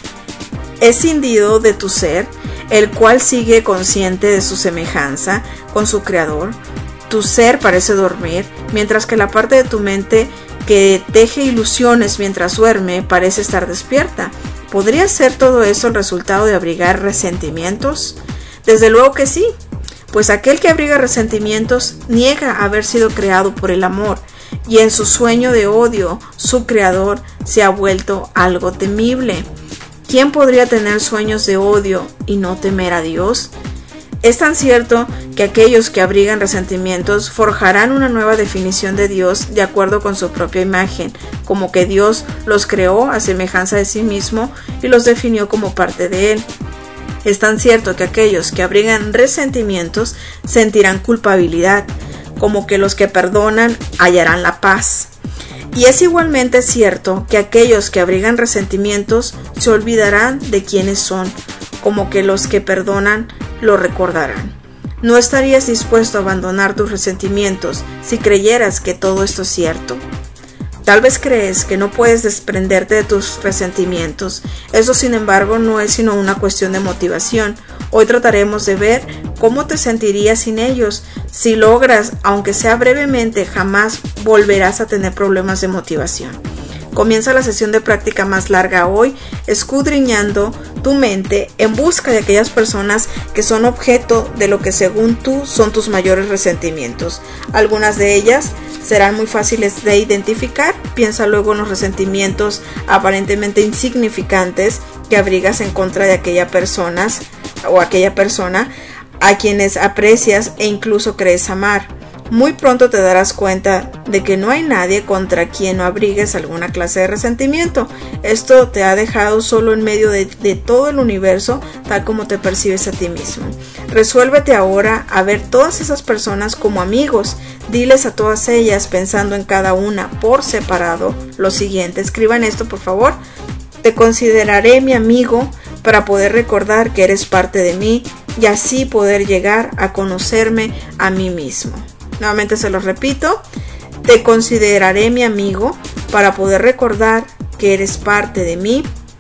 Es cindido de tu ser, el cual sigue consciente de su semejanza con su creador. Tu ser parece dormir, mientras que la parte de tu mente que teje ilusiones mientras duerme parece estar despierta. ¿Podría ser todo eso el resultado de abrigar resentimientos? Desde luego que sí, pues aquel que abriga resentimientos niega haber sido creado por el amor, y en su sueño de odio, su creador se ha vuelto algo temible. ¿Quién podría tener sueños de odio y no temer a Dios? Es tan cierto que aquellos que abrigan resentimientos forjarán una nueva definición de Dios de acuerdo con su propia imagen, como que Dios los creó a semejanza de sí mismo y los definió como parte de él. Es tan cierto que aquellos que abrigan resentimientos sentirán culpabilidad, como que los que perdonan hallarán la paz. Y es igualmente cierto que aquellos que abrigan resentimientos se olvidarán de quiénes son, como que los que perdonan lo recordarán. ¿No estarías dispuesto a abandonar tus resentimientos si creyeras que todo esto es cierto? Tal vez crees que no puedes desprenderte de tus resentimientos. Eso, sin embargo, no es sino una cuestión de motivación. Hoy trataremos de ver cómo te sentirías sin ellos. Si logras, aunque sea brevemente, jamás volverás a tener problemas de motivación. Comienza la sesión de práctica más larga hoy, escudriñando tu mente en busca de aquellas personas que son objeto de lo que según tú son tus mayores resentimientos. Algunas de ellas serán muy fáciles de identificar. Piensa luego en los resentimientos aparentemente insignificantes que abrigas en contra de aquella persona o aquella persona a quienes aprecias e incluso crees amar. Muy pronto te darás cuenta de que no hay nadie contra quien no abrigues alguna clase de resentimiento. Esto te ha dejado solo en medio de, de todo el universo, tal como te percibes a ti mismo. Resuélvete ahora a ver todas esas personas como amigos. Diles a todas ellas, pensando en cada una por separado, lo siguiente. Escriban esto, por favor. Te consideraré mi amigo para poder recordar que eres parte de mí y así poder llegar a conocerme a mí mismo. Nuevamente se los repito, te consideraré mi amigo para poder recordar que eres parte de mí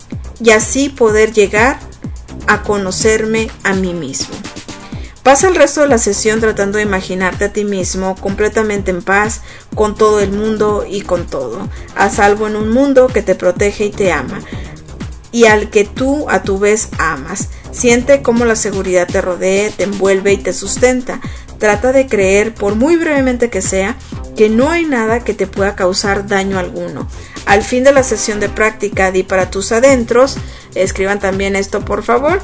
y así poder llegar a conocerme a mí mismo. Pasa el resto de la sesión tratando de imaginarte a ti mismo completamente en paz con todo el mundo y con todo, a salvo en un mundo que te protege y te ama, y al que tú a tu vez amas. Siente cómo la seguridad te rodea, te envuelve y te sustenta. Trata de creer, por muy brevemente que sea, que no hay nada que te pueda causar daño alguno. Al fin de la sesión de práctica, di para tus adentros, escriban también esto por favor: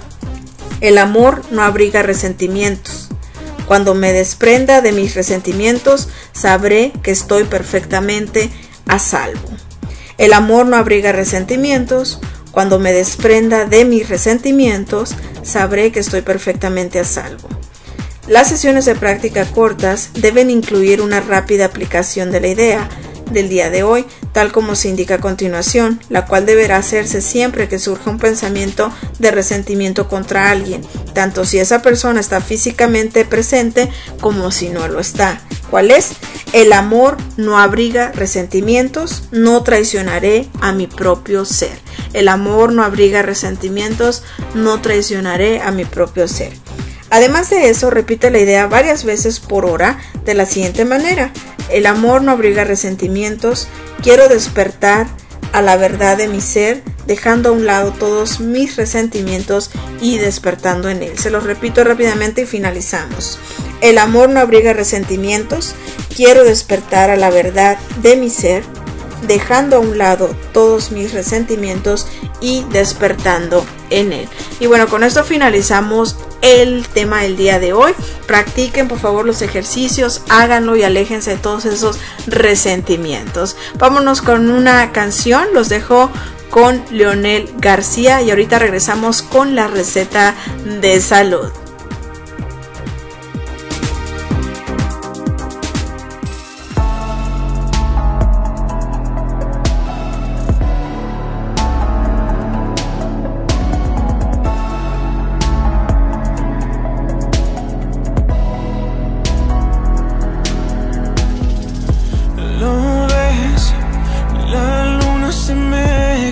el amor no abriga resentimientos. Cuando me desprenda de mis resentimientos, sabré que estoy perfectamente a salvo. El amor no abriga resentimientos. Cuando me desprenda de mis resentimientos, sabré que estoy perfectamente a salvo. Las sesiones de práctica cortas deben incluir una rápida aplicación de la idea del día de hoy, tal como se indica a continuación, la cual deberá hacerse siempre que surja un pensamiento de resentimiento contra alguien, tanto si esa persona está físicamente presente como si no lo está. ¿Cuál es? El amor no abriga resentimientos, no traicionaré a mi propio ser. El amor no abriga resentimientos, no traicionaré a mi propio ser. Además de eso, repite la idea varias veces por hora de la siguiente manera: el amor no abriga resentimientos, quiero despertar a la verdad de mi ser, dejando a un lado todos mis resentimientos y despertando en él. Se los repito rápidamente y finalizamos. El amor no abriga resentimientos, quiero despertar a la verdad de mi ser, dejando a un lado todos mis resentimientos y despertando en él. Y bueno, con esto finalizamos el tema del día de hoy. Practiquen por favor los ejercicios, háganlo y aléjense de todos esos resentimientos. Vámonos con una canción, los dejo con Leonel García y ahorita regresamos con la receta de salud.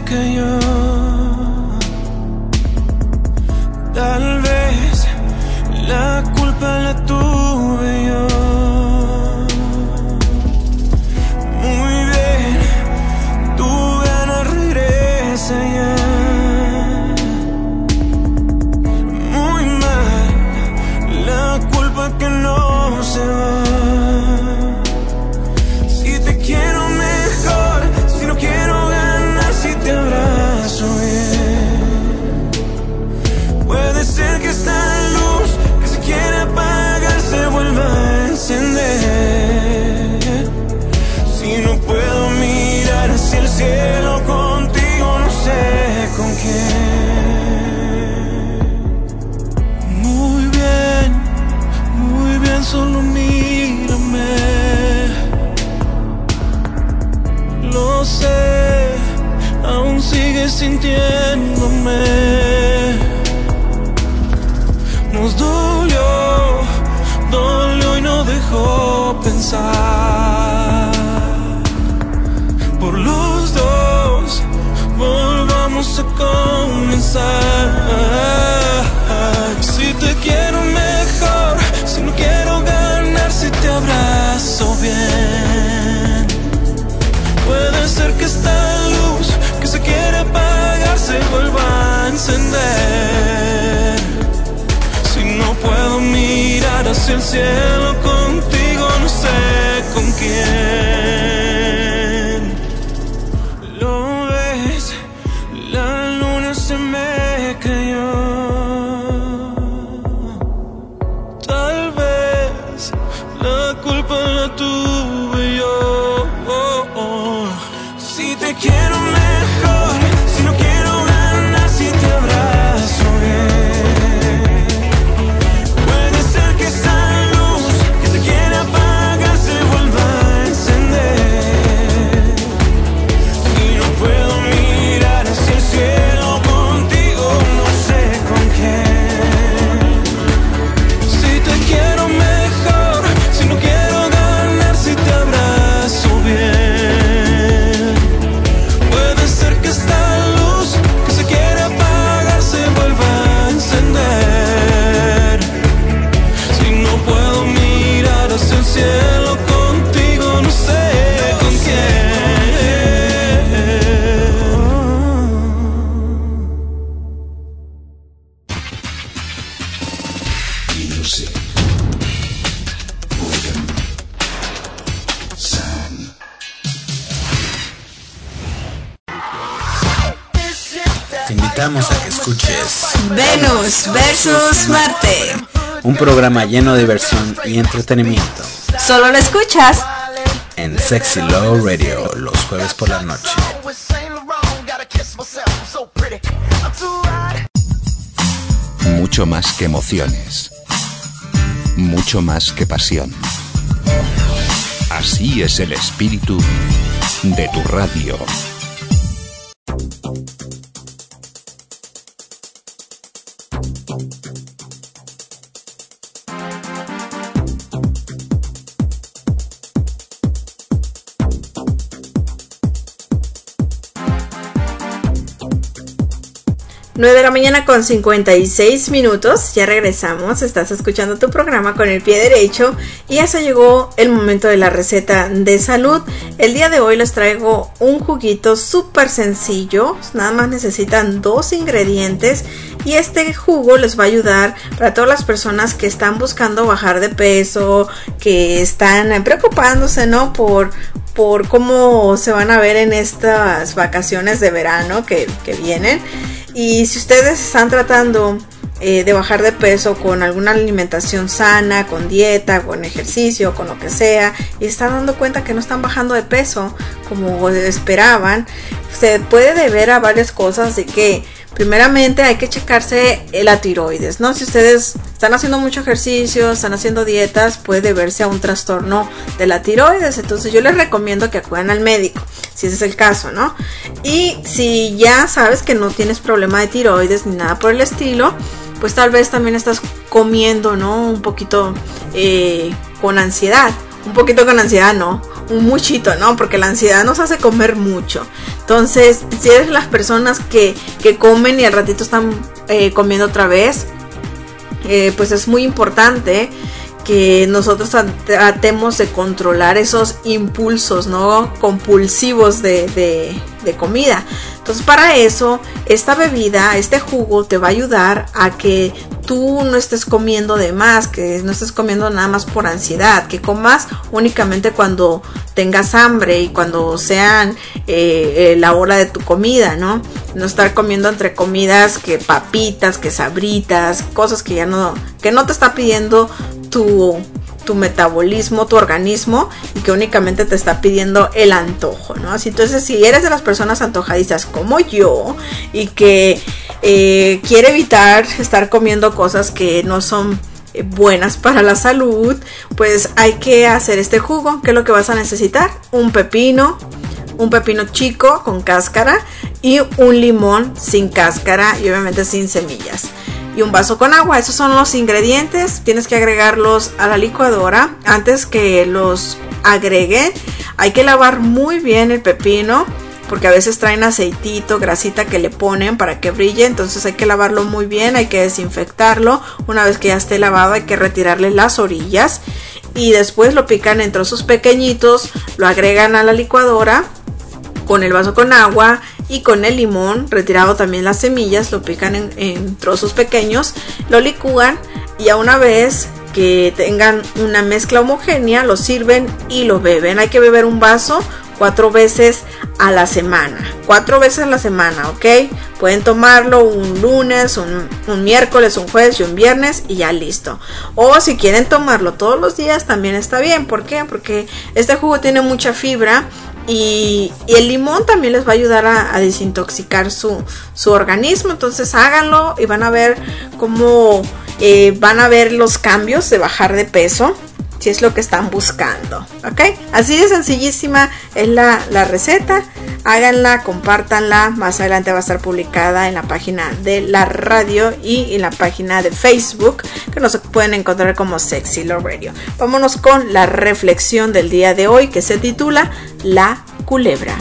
que yo. Tal vez la culpa la tuve yo. Muy bien, tu gana regresa ya. Muy mal, la culpa que no se va. Si te quiero mejor, si no quiero ganar, si te abrazo bien. Puede ser que esta luz que se quiere apagar se vuelva a encender. Si no puedo mirar hacia el cielo contigo, no sé con quién. Muy bien, muy bien, solo mírame. Lo sé, aún sigues sintiéndome. Nos dolió, dolió y no dejó pensar. Por los dos, volvamos a comenzar. Si te quiero mejor, si no quiero ganar, si te abrazo bien. Puede ser que esta luz que se quiere apagar se vuelva a encender. Si no puedo mirar hacia el cielo contigo, no sé con quién. Lo ves, la luna se me cayó. Tal vez la culpa la tuve yo. Oh, oh. Si te quiero mejor, si no quiero ganar, si te abrazo bien. Puede ser que esa luz que se quiere apagar se vuelva a encender. Si no puedo mirar hacia el cielo contigo, no sé con quién. Si te quiero mejor, si no quiero ganar, si te abrazo bien. Puede ser que esta luz que se quiere apagar se vuelva a encender. Si no puedo mirar hacia el cielo contigo, no sé con quién. Music, rhythm, sound. Te invitamos a que escuches Venus versus Marte. un programa lleno de diversión y entretenimiento Solo lo escuchas en Sexy Love Radio los jueves por la noche. Mucho más que emociones. Mucho más que pasión. Así es el espíritu de tu radio. nueve de la mañana con cincuenta y seis minutos, ya regresamos, estás escuchando tu programa con el pie derecho y ya se llegó el momento de la receta de salud. El día de hoy les traigo un juguito súper sencillo, nada más necesitan dos ingredientes y este jugo les va a ayudar para todas las personas que están buscando bajar de peso, que están preocupándose, ¿no? Por, por cómo se van a ver en estas vacaciones de verano que, que vienen. Y si ustedes están tratando eh, de bajar de peso con alguna alimentación sana, con dieta, con ejercicio, con lo que sea, y están dando cuenta que no están bajando de peso como esperaban, se puede deber a varias cosas. De que primeramente hay que checarse la tiroides, ¿no? Si ustedes están haciendo mucho ejercicio, están haciendo dietas, puede deberse a un trastorno de la tiroides. Entonces yo les recomiendo que acudan al médico, si ese es el caso, ¿no? Y si ya sabes que no tienes problema de tiroides ni nada por el estilo, pues tal vez también estás comiendo, ¿no? Un poquito eh, con ansiedad. Un poquito con ansiedad, no. un muchito, ¿no? Porque la ansiedad nos hace comer mucho. Entonces, si eres las personas que, que comen y al ratito están eh, comiendo otra vez, eh, pues es muy importante que nosotros tratemos de controlar esos impulsos, ¿no? Compulsivos de, de, de comida. Entonces, para eso, esta bebida, este jugo te va a ayudar a que tú no estés comiendo de más, que no estés comiendo nada más por ansiedad, que comas únicamente cuando tengas hambre y cuando sean eh, la hora de tu comida, ¿no? No estar comiendo entre comidas que papitas, que sabritas, cosas que ya no, que no te está pidiendo tu, tu metabolismo, tu organismo, y que únicamente te está pidiendo el antojo, ¿no? Así, entonces, si eres de las personas antojadizas como yo y que eh, quiere evitar estar comiendo cosas que no son eh, buenas para la salud, pues hay que hacer este jugo. ¿Qué es lo que vas a necesitar? Un pepino, un pepino chico con cáscara y un limón sin cáscara y obviamente sin semillas. Y un vaso con agua. Esos son los ingredientes. Tienes que agregarlos a la licuadora. Antes que los agregue, hay que lavar muy bien el pepino, porque a veces traen aceitito, grasita que le ponen para que brille. Entonces hay que lavarlo muy bien, hay que desinfectarlo. Una vez que ya esté lavado, hay que retirarle las orillas y después lo pican en trozos pequeñitos, lo agregan a la licuadora con el vaso con agua y con el limón retirado también las semillas, lo pican en, en trozos pequeños, lo licúan y a una vez que tengan una mezcla homogénea lo sirven y lo beben. Hay que beber un vaso cuatro veces a la semana, cuatro veces a la semana, ¿ok? Pueden tomarlo un lunes, un, un miércoles, un jueves y un viernes y ya listo. O si quieren tomarlo todos los días también está bien. ¿Por qué? Porque este jugo tiene mucha fibra y, y el limón también les va a ayudar a, a desintoxicar su, su organismo. Entonces háganlo y van a ver cómo eh, van a ver los cambios de bajar de peso, si es lo que están buscando, ¿ok? Así de sencillísima es la, la receta. Háganla, compártanla. Más adelante va a estar publicada en la página de la radio y en la página de Facebook, que nos pueden encontrar como Sexy Love Radio. Vámonos con la reflexión del día de hoy, que se titula La Culebra.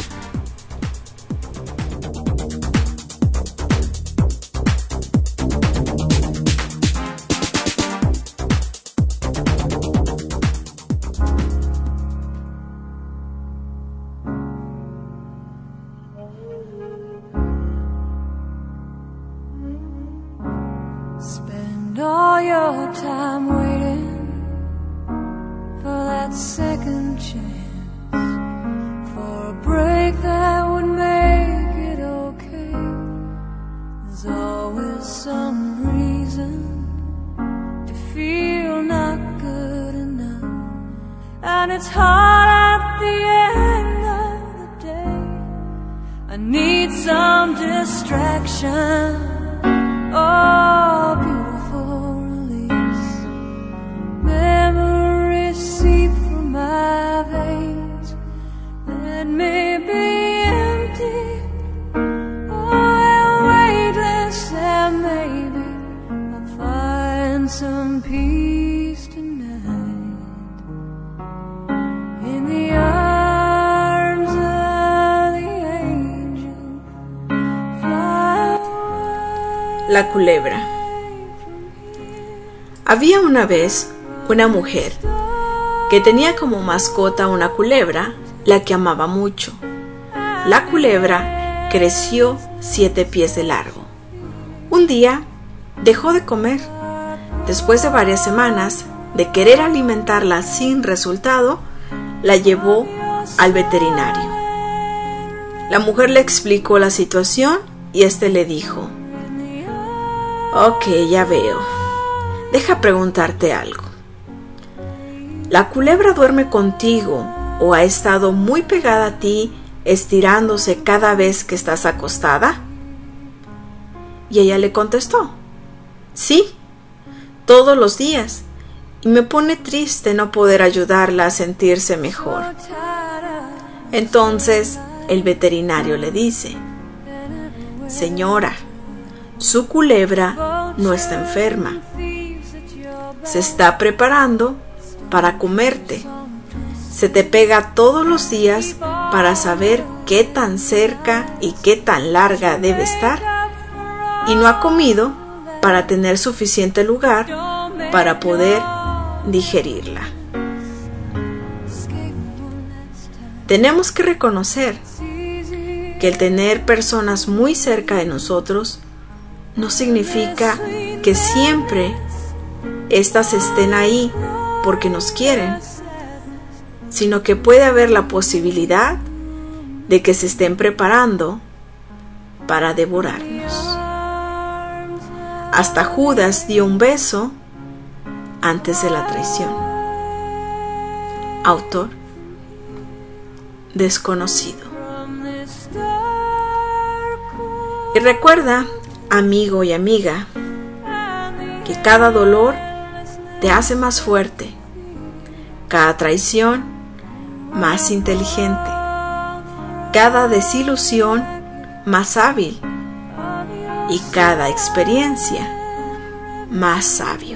All your time waiting for that second chance, for a break that would make it okay. There's always some reason to feel not good enough, and it's hard at the end of the day. I need some distraction. Oh, beautiful release. Memories seep from my veins that may be empty, oh, weightless, and maybe I'll find some peace tonight in the arms of the angel. Fly away. La culebra. Había una vez una mujer que tenía como mascota una culebra, la que amaba mucho. La culebra creció siete pies de largo. Un día dejó de comer. Después de varias semanas de querer alimentarla sin resultado, la llevó al veterinario. La mujer le explicó la situación y este le dijo: Ok, ya veo. Deja preguntarte algo. ¿La culebra duerme contigo o ha estado muy pegada a ti, estirándose cada vez que estás acostada? Y ella le contestó: Sí, todos los días, y me pone triste no poder ayudarla a sentirse mejor. Entonces el veterinario le dice: Señora, su culebra no está enferma. Se está preparando para comerte. se te pega todos los días para saber qué tan cerca y qué tan larga debe estar, y no ha comido para tener suficiente lugar para poder digerirla. Tenemos que reconocer que el tener personas muy cerca de nosotros no significa que siempre éstas estén ahí porque nos quieren, sino que puede haber la posibilidad de que se estén preparando para devorarnos. Hasta Judas dio un beso antes de la traición. Autor desconocido. Y recuerda, amigo y amiga, que cada dolor te hace más fuerte, cada traición más inteligente, cada desilusión más hábil y cada experiencia más sabio.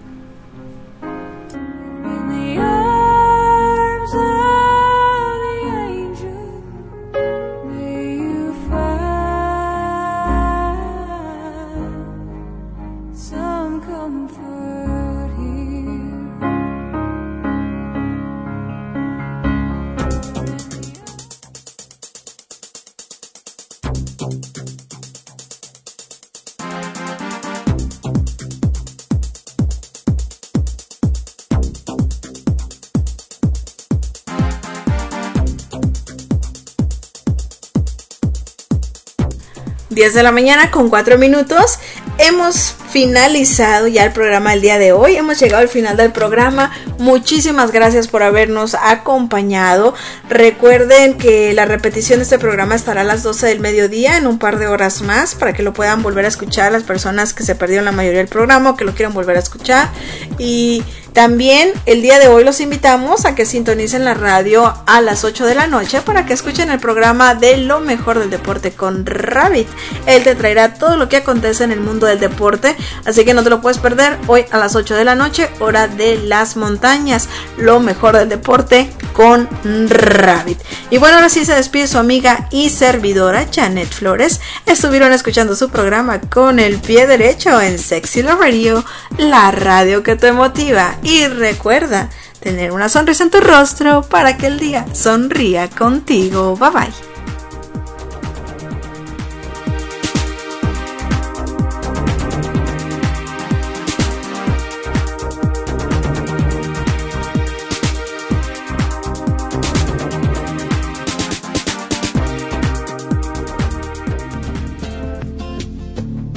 diez de la mañana con cuatro minutos. Hemos finalizado ya el programa del día de hoy. Hemos llegado al final del programa. Muchísimas gracias por habernos acompañado. Recuerden que la repetición de este programa estará a las doce del mediodía, en un par de horas más, para que lo puedan volver a escuchar las personas que se perdieron la mayoría del programa o que lo quieran volver a escuchar. Y también el día de hoy los invitamos a que sintonicen la radio a las ocho de la noche para que escuchen el programa de Lo Mejor del Deporte con Rabbit. Él te traerá todo lo que acontece en el mundo del deporte, así que no te lo puedes perder hoy a las ocho de la noche, hora de las montañas. Lo Mejor del Deporte con Rabbit. Y bueno, ahora sí se despide su amiga y servidora Janet Flores. Estuvieron escuchando su programa Con el Pie Derecho en Sexy Love Radio, la radio que te motiva. Y recuerda tener una sonrisa en tu rostro para que el día sonría contigo. Bye bye.